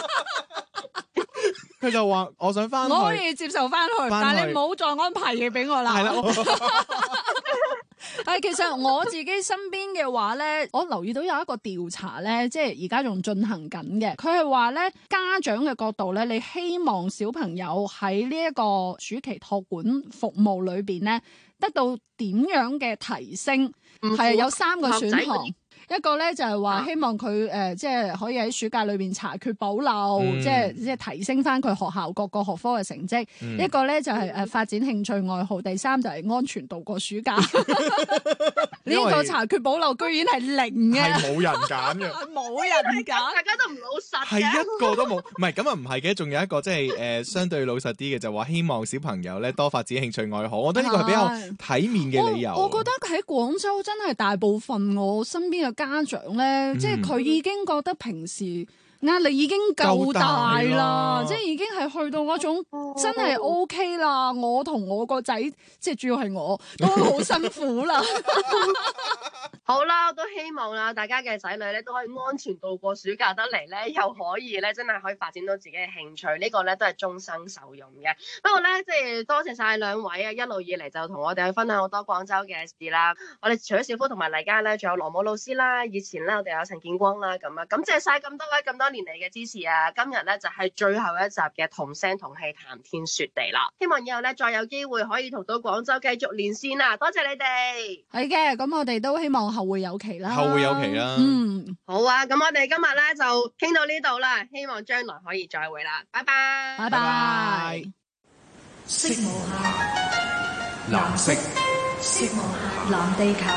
佢就話：我想翻去， 我可以接受翻去，但係你唔好再安排嘢俾我啦。係啦。其實我自己身邊嘅話咧，我留意到有一個調查咧，即係而家仲進行緊嘅。佢係話咧，家長嘅角度咧，你希望小朋友喺呢一個暑期託管服務裏邊咧，得到點樣嘅提升？係有3個選項。一個咧就係話希望佢即係可以喺暑假裏邊查缺補漏，即係提升翻佢學校各個學科嘅成績。一個咧就係發展興趣愛好，第3就係安全度過暑假。 呢個查缺補漏居然係零嘅， 係冇人揀嘅， 冇人揀， 大家都唔老實嘅， 係一個都冇。唔係咁啊，唔係嘅，仲有一個即係相對老實啲嘅，就話希望小朋友咧多發展興趣愛好。我覺得呢個係比較體面嘅理由。 我覺得喺廣州真係大部分我身邊嘅家長咧，即係佢已經覺得平時壓力已經夠大啦，即係已經係去到嗰種真係 OK 啦。我同我個仔，即係主要係我都好辛苦啦。 好啦，我都希望啦，大家嘅仔女咧都可以安全度過暑假得嚟咧，又可以咧真係可以發展到自己嘅興趣，呢個咧都係終生受用嘅。不過咧，即係多謝晒兩位啊，一路以嚟就同我哋去分享好多廣州嘅事啦。我哋除咗小夫同埋黎嘉咧，仲有羅姆老師啦，以前咧我哋有陳建光啦，咁啊，感謝晒咁多位咁多年嚟嘅支持啊！今日咧就係最後一集嘅同聲同氣談天說地啦，希望以後咧再有機會可以同到廣州繼續連線啦，多謝你哋。 係嘅，咁我哋都希望後會有期啦。 後會有期啦。 好啊，咁我哋今日咧就傾到呢度啦，希望將來可以再會啦，拜拜。 拜拜。 色無限，藍色，色無限，藍地球。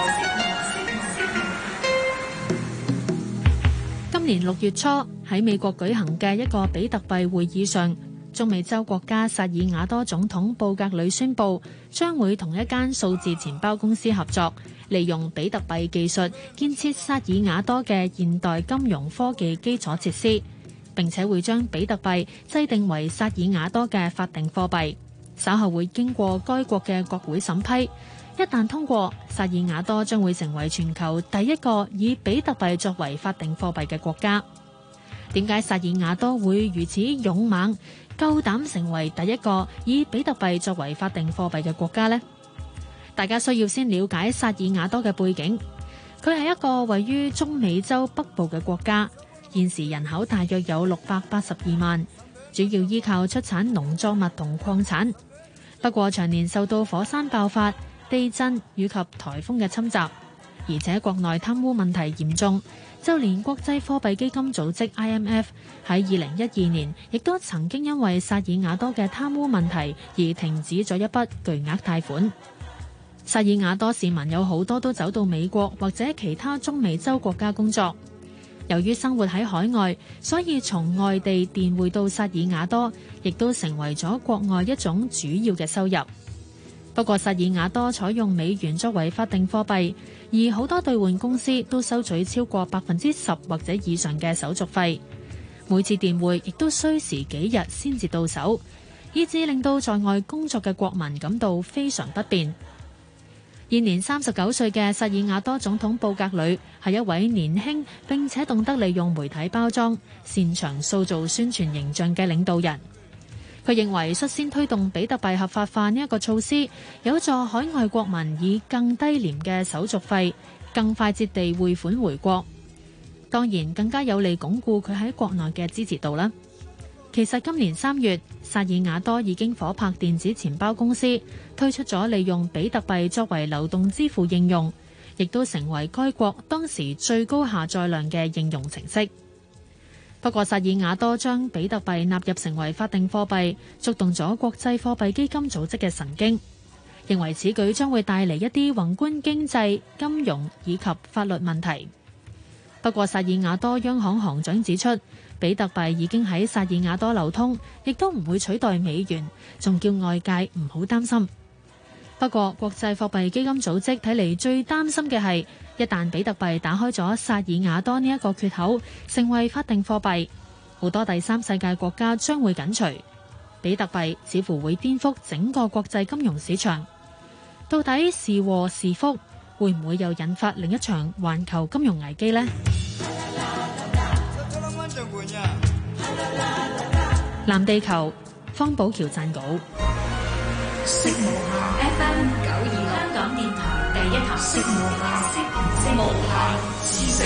今年6月初喺美國舉行嘅一個比特幣會議上，中美洲國家薩爾瓦多總統布格里宣布，將會同一間數字錢包公司合作，利用比特幣技術建設薩爾瓦多嘅現代金融科技基礎設施，並且會將比特幣制定為薩爾瓦多嘅法定貨幣。稍後會經過該國嘅國會審批。一旦通過，薩爾瓦多將會成為全球第一個以比特幣作為法定貨幣嘅國家。點解薩爾瓦多會如此勇猛，夠膽成為第一個以比特幣作為法定貨幣嘅國家呢？大家需要先了解薩爾瓦多嘅背景。佢係一個位於中美洲北部嘅國家，現時人口大約有682萬，主要依靠出產農作物同礦產。不過長年受到火山爆發、地震以及颱風嘅侵襲，而且國內貪污問題嚴重，就連國際貨幣基金組織 IMF 喺2012年亦都曾經因為薩爾瓦多嘅貪污問題而停止咗一筆巨額貸款。薩爾瓦多市民有好多都走到美國或者其他中美洲國家工作，由於生活喺海外，所以從外地電匯到薩爾瓦多，亦都成為咗國外一種主要嘅收入。不過薩爾瓦多採用美元作為法定貨幣，而好多兌換公司都收取超過10%或者以上嘅手續費，每次電匯亦都需時幾日先至到手，以致令到在外工作嘅國民感到非常不便。現年39歲嘅薩爾瓦多總統布格里係一位年輕並且懂得利用媒體包裝、擅長塑造宣傳形象嘅領導人。佢認為率先推動比特幣合法化呢一個措施，有助海外國民以更低廉嘅手續費，更快捷地匯款回國。當然，更加有利鞏固佢喺國內嘅支持度啦。其實今年3月，薩爾瓦多已經夥拍電子錢包公司推出咗利用比特幣作為流動支付應用，亦都成為該國當時最高下載量嘅應用程式。不過薩爾瓦多將比特幣納入成為法定貨幣，觸動咗國際貨幣基金組織嘅神經，認為此舉將會帶嚟一啲宏觀經濟、金融以及法律問題。不過薩爾瓦多央行行長指出，比特幣已經喺薩爾瓦多流通，亦都唔會取代美元，仲叫外界唔好擔心。不過國際貨幣基金組織睇嚟最擔心嘅係，一旦比特幣打開咗薩爾瓦多呢一個缺口，成為法定貨幣，好多第三世界國家將會緊隨。比特幣似乎會顛覆整個國際金融市場。到底是禍是福？會唔會又引發另一場環球金融危機呢？藍地球，方寶橋撰稿。 FM 92香港電台第一台，色無限知識。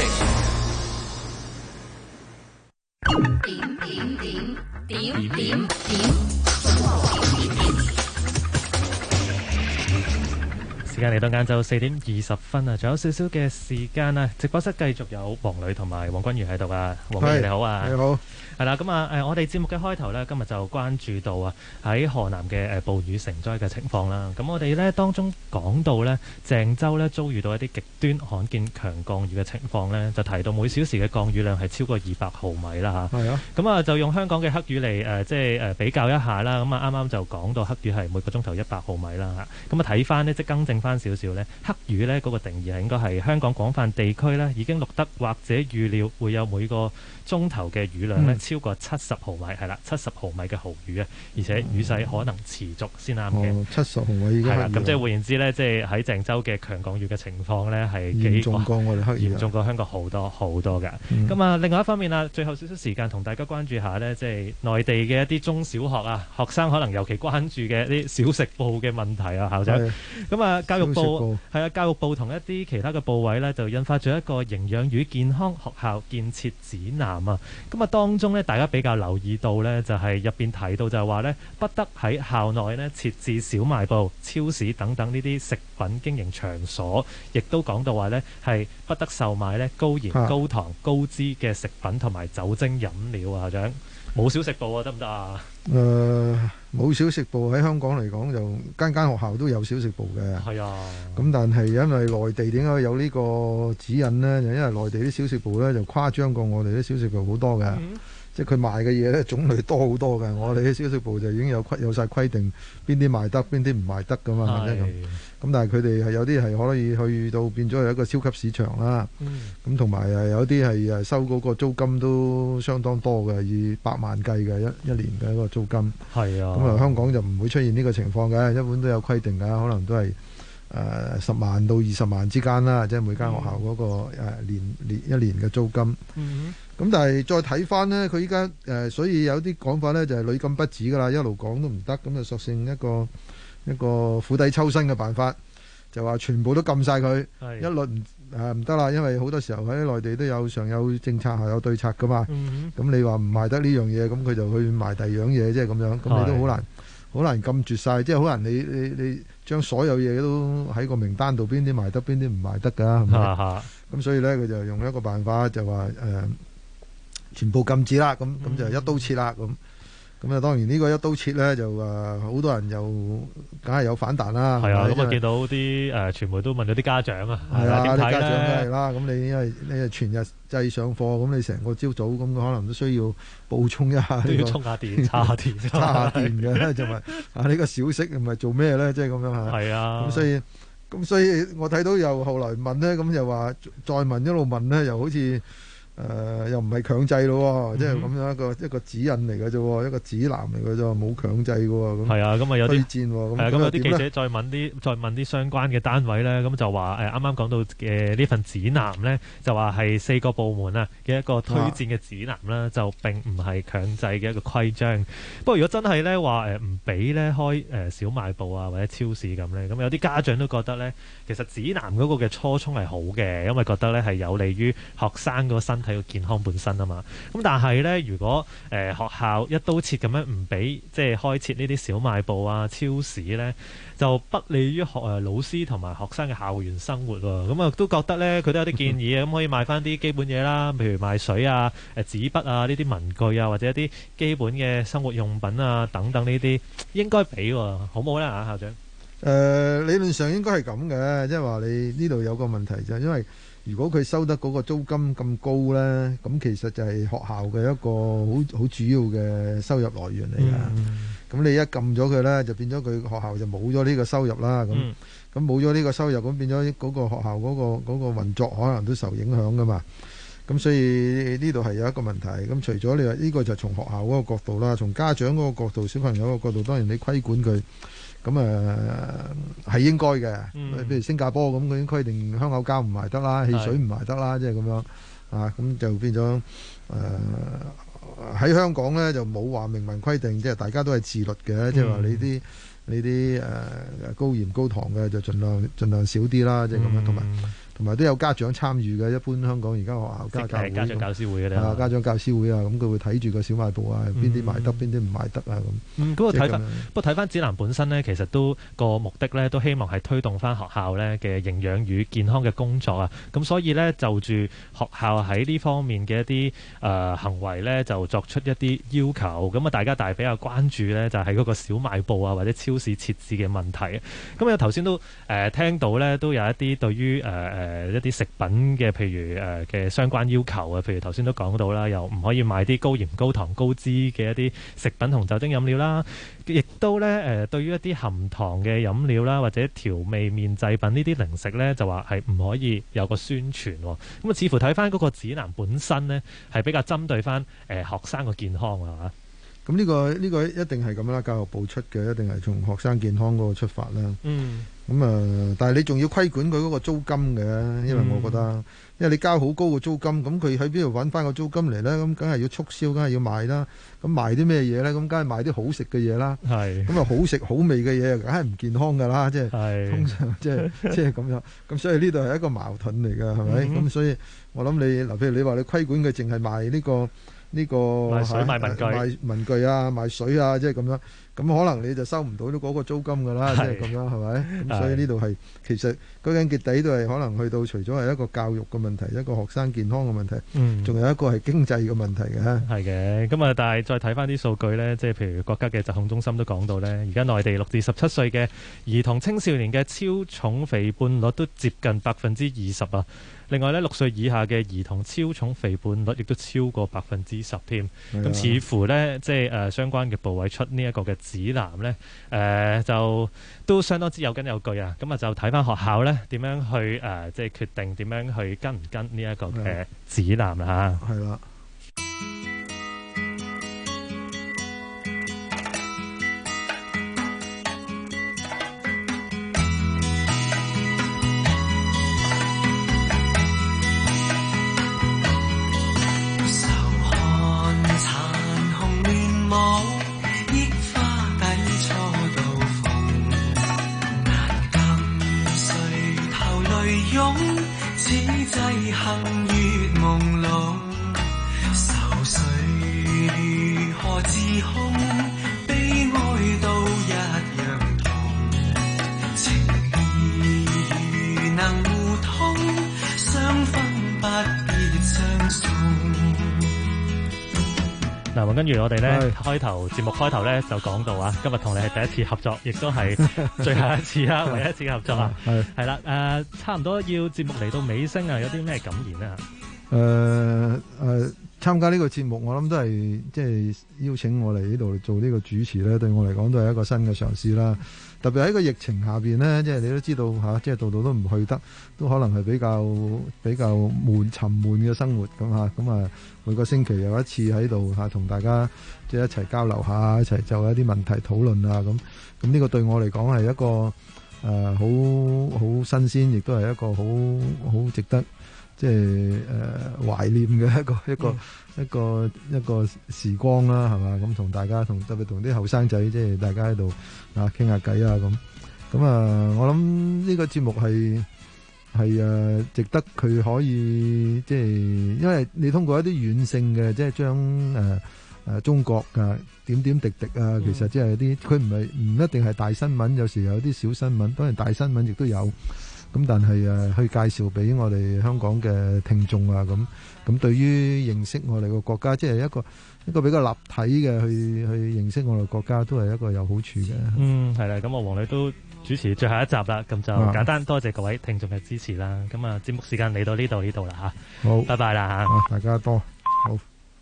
時間嚟到晏晝4點20分啊，仲有少少嘅時間啊，直播室繼續有黃磊同埋黃君如喺度啊，黃君如你好啊， 你好， 係啦，咁啊我哋節目嘅開頭呢，今日就關注到啊喺河南嘅暴雨成災嘅情況啦。咁我哋呢當中講到呢，鄭州呢遭遇到一啲極端罕見強降雨嘅情況呢，就提到每小時嘅降雨量係超過200毫米啦嚇。係啊，咁啊就用香港嘅黑雨嚟即係比較一下啦。咁啊啱啱就講到黑雨係每個鐘頭100毫米啦嚇。咁啊睇翻呢，即係更正翻少少呢，黑雨呢嗰個定義係應該係香港廣泛地區呢已經錄得或者預料會有每個鐘頭嘅雨量呢超過70毫米，係啦，70毫米嘅豪雨啊，而且雨勢可能持續先啱嘅。 70毫米已經係啦， 咁即係換言之呢，即係喺鄭州嘅強降雨嘅情況呢係嚴重過我哋黑雨， 嚴重過香港好多好多㗎。咁啊，另外一方面啊，最後少少時間同大家關注下呢，即係內地嘅一啲中小學啊，學生可能尤其關注嘅一啲小食部嘅問題啊，校長。咁啊，教育部係啊，教育部同一啲其他嘅部委呢，就印發咗一個營養與健康學校建設指南啊。咁啊，當中呢，大家比較留意到呢，就係入邊提到就係話呢，不得喺校內呢設置小賣部、超市等等呢啲食品經營場所，亦都講到話呢，係不得售賣呢高鹽、高糖、高脂嘅食品同埋酒精飲料啊。校長，冇小食部啊，得唔得啊？ 冇小食部喺香港嚟講，就間間學校都有小食部嘅。係啊。咁但係因為內地點解有呢個指引呢？就因為內地啲小食部呢就誇張過我哋啲小食部好多嘅。即係佢賣嘅嘢呢種類多好多嘅。我哋啲小食部就已經有晒規定，邊啲賣得，邊啲唔賣得噶嘛。咁但係佢哋係有啲係可以去到變咗係一個超級市場啦。咁同埋有啲係收嗰個租金都相當多嘅，以百萬計嘅一年嘅一個租金。係啊。咁啊，香港就唔會出現呢個情況嘅，一般都有規定嘅，可能都係10萬到20萬之間啦，即係每間學校嗰個一年嘅租金。咁但係再睇翻呢，佢依家所以有啲講法呢，就係屢禁不止噶啦，一路講都唔得，咁就索性一個釜底抽薪嘅辦法，就話全部都禁晒佢，一律唔得啦，因為好多時候喺內地都有上有政策下有對策噶嘛。咁你話唔賣得呢樣嘢，咁佢就去賣第二樣嘢，即係咁樣，咁你都好難禁絕晒，即係好難你將所有嘢都喺個名單度，邊啲賣得，邊啲唔賣得㗎，係咪？咁所以呢，佢就用一個辦法，就話全部禁止啦，咁就一刀切啦，咁啊，當然呢個一刀切咧，就好多人又梗係有反彈啦。係啊，咁啊見到啲傳媒都問咗啲家長啊，係啊，啲家長梗係啦。咁你因為你係全日制上課，咁你成個朝早咁可能都需要補充一下，都要充下電、叉下電、叉下電嘅，就話呢個小息唔係做咩咧？即係咁樣嚇。係啊。咁所以我睇到又後來問咧，咁又話再問一路問咧，又好似。又唔係強制咯，即係咁樣一個指引嚟嘅啫，一個指南嚟嘅啫，冇強制嘅喎。係啊，咁啊有啲推薦喎。咁有啲記者再問啲相關嘅單位咧，咁就話啱啱講到嘅呢份指南咧，就話係4個部門啊嘅一個推薦嘅指南啦，就並唔係強制嘅一個規章。不過如果真係咧話唔俾咧開小賣部啊或者超市咁咧，咁有啲家長都覺得咧，其實指南嗰個嘅初衷係好嘅，因為覺得咧係有利於學生個身體個健康本身啊嘛，咁但係咧，如果學校一刀切咁樣唔俾即係開設呢啲小賣部啊、超市咧，就不利於老師同埋學生嘅校園生活喎。咁啊都覺得咧，佢都有啲建議咁可以賣翻啲基本嘢啦，譬如賣水啊、紙筆啊呢啲文具啊，或者一啲基本嘅生活用品啊等等呢啲，應該俾喎，好唔好咧啊，校長？理論上應該係咁嘅，即係話你呢度有個問題就係因為。如果佢收得嗰個租金咁高呢，咁其實就係學校嘅一個好主要嘅收入來源嚟㗎。咁你一撳咗佢呢，就變咗佢學校就冇咗呢個收入啦。咁冇咗呢個收入，咁變咗嗰個學校嗰個運作可能都受影響㗎嘛。咁所以呢度係有一個問題。咁除咗你話呢個就從學校嗰個角度啦，從家長嗰個角度、小朋友嗰個角度，當然你規管佢。咁係應該嘅，譬如新加坡咁，佢已經規定香口膠唔賣得啦，汽水唔賣得啦，即係咁樣啊，咁就變咗喺香港咧就冇話明文規定，即係大家都係自律嘅，即係話你啲高鹽高糖嘅就盡量少啲啦，即係咁樣， 同埋都有家長參與嘅。一般香港而家學校家長教師會嘅咧， 家長教師會啊，咁佢會睇住個小賣部啊，邊啲賣得，邊啲唔賣得啊咁。 不過睇翻指南本身呢，其實都個目的呢，都希望係推動翻學校呢嘅營養與健康嘅工作啊。咁所以呢，就住學校喺呢方面嘅一啲行為呢，就作出一啲要求。咁啊，大家比較關注呢，就係嗰個小賣部啊或者超市設置嘅問題。咁有頭先都聽到呢，都有一啲對於一啲食品嘅譬如嘅相關要求啊，譬如頭先都講到啦，又唔可以賣啲高鹽、高糖、高脂嘅一啲食品同酒精飲料啦，亦都咧對於一啲含糖嘅飲料啦或者調味麵製品呢啲零食咧，就話係唔可以有個宣傳。咁啊，似乎睇翻嗰個指南本身呢，係比較針對翻學生個健康啊。 咁呢個一定係咁啦，教育部出嘅一定係從學生健康嗰個出發啦。但係你仲要規管佢嗰個租金嘅，因為我覺得，因為你交好高嘅租金，咁佢喺邊度揾翻個租金嚟呢？咁梗係要促銷，梗係要賣啦。咁賣啲咩嘢呢？咁梗係賣啲好食嘅嘢啦。咁啊，好食好味嘅嘢，梗係唔健康㗎啦。即係通常即係咁樣。咁所以呢度係一個矛盾嚟㗎，係咪？咁所以我諗你嗱，譬如你話你規管佢淨係賣呢個賣水賣文具， 賣文具啊，賣水啊，即係咁樣，咁可能你就收唔到嗰個租金噶啦，即係咁樣，係咪？咁所以呢度係其實歸根結底都係可能去到除咗係一個教育嘅問題，一個學生健康嘅問題，仲有一個係經濟嘅問題嘅。 係嘅，咁啊，但係再睇翻啲數據呢，即係譬如國家嘅疾控中心都講到呢，而家內地6至17歲嘅兒童青少年嘅超重肥胖率都接近20%啊。另外咧，6歲以下嘅兒童超重肥胖率亦都超過10%添。咁似乎咧，即係相關嘅部委出呢一個嘅指南咧，就都相當之有根有據啊。咁啊，就睇翻學校咧點樣去即係決定點樣去跟唔跟呢一個嘅指南啦嚇。 係啦。 此際行月朦朧，愁緒如何自控？悲哀都一樣痛，情義如能互通，相分不必相送。 嗱，跟住我哋咧節目開頭咧就講到啊，今日同你係第一次合作，亦都係最後一次啦，唯一一次嘅合作啊。係啦，差唔多要節目嚟到尾聲啊，有啲咩感言啊？ 參加呢個節目，我諗都係即係邀請我嚟呢度做呢個主持咧，對我嚟講都係一個新嘅嘗試啦。特別喺個疫情下邊呢，即係你都知道嚇，即係度度都唔去得，都可能係比較沉悶嘅生活咁嚇。咁啊，每個星期有一次喺度嚇，同大家即係一齊交流下，一齊就一啲問題討論啊咁。咁呢個對我嚟講係一個好新鮮，亦都係一個好值得即係懷念嘅一個時光啦，係嘛？咁同大家特別同啲後生仔，即係大家喺度傾下偈啊咁啊！我諗呢個節目係值得佢可以即係，因為你通過一啲軟性嘅，即係將中國點點滴滴啊，其實即係啲佢唔一定係大新聞，有時有啲小新聞，當然大新聞亦都有。咁但係去介紹俾我哋香港嘅聽眾啊，咁對於認識我哋個國家，即係一個比較立體嘅去認識我哋國家，都係一個有好處嘅。係啦，咁我黃女都主持最後一集啦，咁就簡單多謝各位聽眾嘅支持啦。咁啊，節目時間嚟到呢度啦嚇，好，拜拜啦嚇， 大家多好。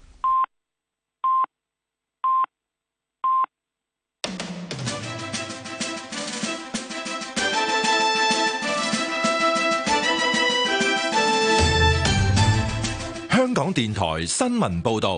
香港電台新聞報道，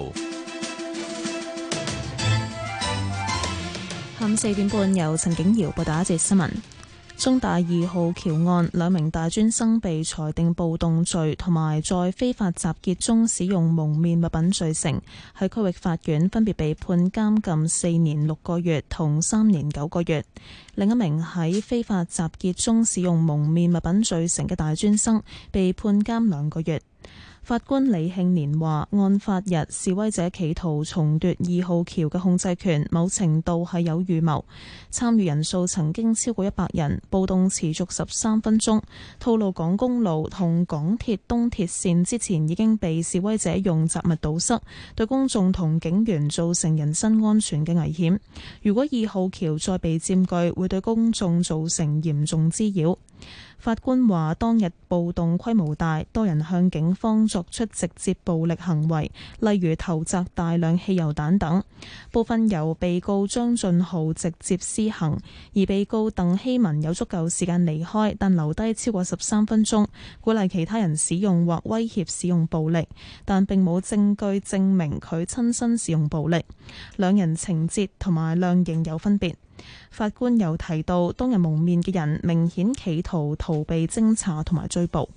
下午4點半由陳景瑤報道一節新聞。 中大2號橋案2名大專生被裁定暴動罪同埋在非法集結中使用蒙面物品罪成，喺區域法院分別被判監禁4年6個月同3年9個月。另一名喺非法集結中使用蒙面物品罪成嘅大專生被判監2個月。法官李慶年話，案發日示威者企圖重奪2號橋嘅控制權，某程度係有預謀。參與人數曾經超過100人，暴動持續13分鐘。吐露港公路同港鐵東鐵線之前已經被示威者用雜物堵塞，對公眾同警員造成人身安全嘅危險。如果2號橋再被佔據，會對公眾造成嚴重滋擾。法官話，當日暴動規模大，多人向警方作出直接暴力行為，例如投擲大量汽油彈等，部分由被告張俊浩直接施行，而被告鄧希文有足夠時間離開，但留低超過13分鐘，鼓勵其他人使用或威脅使用暴力，但並冇證據證明佢親身使用暴力。兩人情節同埋量刑有分別。法官又提到，當日蒙面嘅人明顯企圖逃避偵查同埋追捕。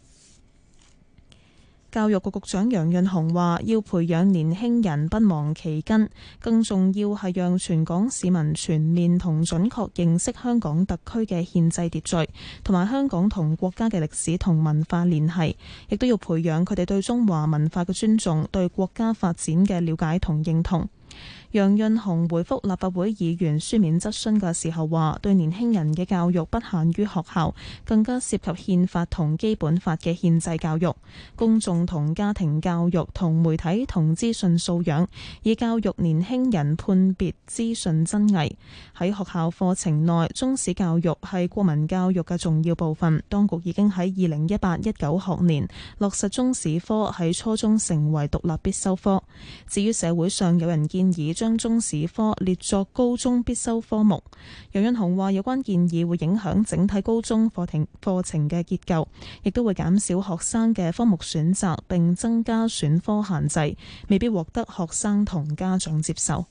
教育局局長楊潤雄話，要培養年輕人不忘其根，更重要係讓全港市民全面同準確認識香港特區嘅憲制秩序，同埋香港同國家嘅歷史同文化聯繫，亦都要培養佢哋對中華文化嘅尊重，對國家發展嘅了解同認同。楊潤雄回覆立法會議員書面質詢嘅時候話，對年輕人嘅教育不限於學校，更加涉及憲法同基本法嘅憲制教育、公眾同家庭教育同媒體同資訊素養，以教育年輕人判別資訊真偽。喺學校課程內，中史教育係國民教育嘅重要部分，當局已經喺2018-19學年落實中史科喺初中成為獨立必修科。至於社會上有人建議將中史科列作高中必修科目，楊潤雄話有關建議會影響整體高中課程嘅結構，亦都會減少學生嘅科目選擇，並增加選科限制，未必獲得學生同家長接受。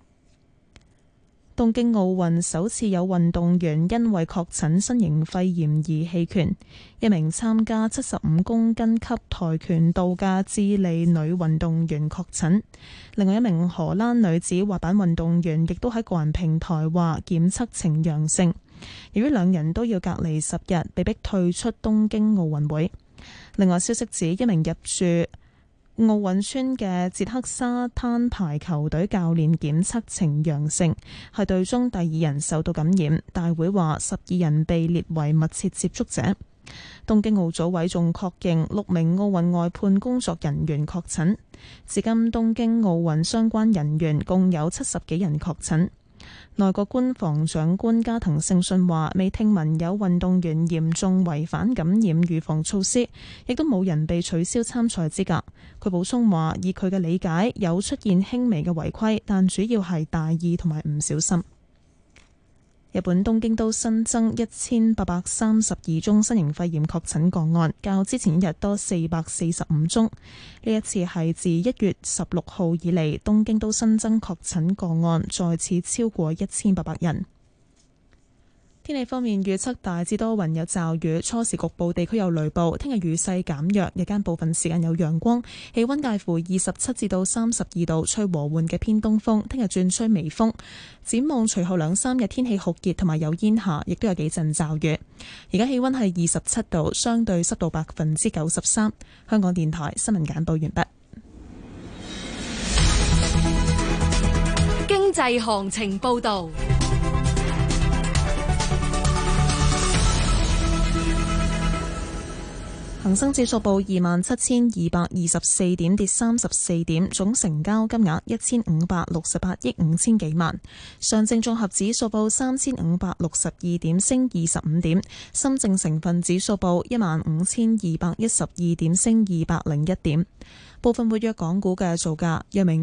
東京奧運首次有運動員因為確診新型肺炎而棄權，一名參加75公斤級跆拳道嘅智利女運動員確診，另外一名荷蘭女子滑板運動員亦都喺個人平台話檢測呈陽性，由於兩人都要隔離10日，被迫退出東京奧運會。另外消息指，一名入住奧運村嘅捷克沙灘排球隊教練檢測呈陽性，係隊中第2人受到感染。大會話12人被列為密切接觸者。東京奧組委仲確認6名奧運外判工作人員確診，至今東京奧運相關人員共有70幾人確診。內閣官房長官加藤勝信話，未聽聞有運動員嚴重違反感染預防措施，亦都冇人被取消參賽資格。佢補充話，以佢嘅理解，有出現輕微嘅違規，但主要係大意同埋唔小心。日本東京都新增1832宗新型肺炎確診個案，較之前一日多445宗。呢一次係自1月16號以嚟，東京都新增確診個案再次超過1800人。天氣方面預測大致多雲有驟雨，初時局部地區有雷暴。聽日雨勢減弱，日間部分時間有陽光，氣溫介乎27至到32度，吹和緩嘅偏東風。聽日轉吹微風。展望隨後2-3日天氣酷熱同埋有煙霞，亦都有幾陣驟雨。而家氣溫係27度，相對濕度93%。香港電台新聞簡報完畢。 經濟行情報道。 恒生指數報27,224點，跌34點，總成交金額1568億5千幾萬。上證綜合指數報3562點，升25點。深證成分指數報15212點，升201點。部分活躍港股嘅造價，藥明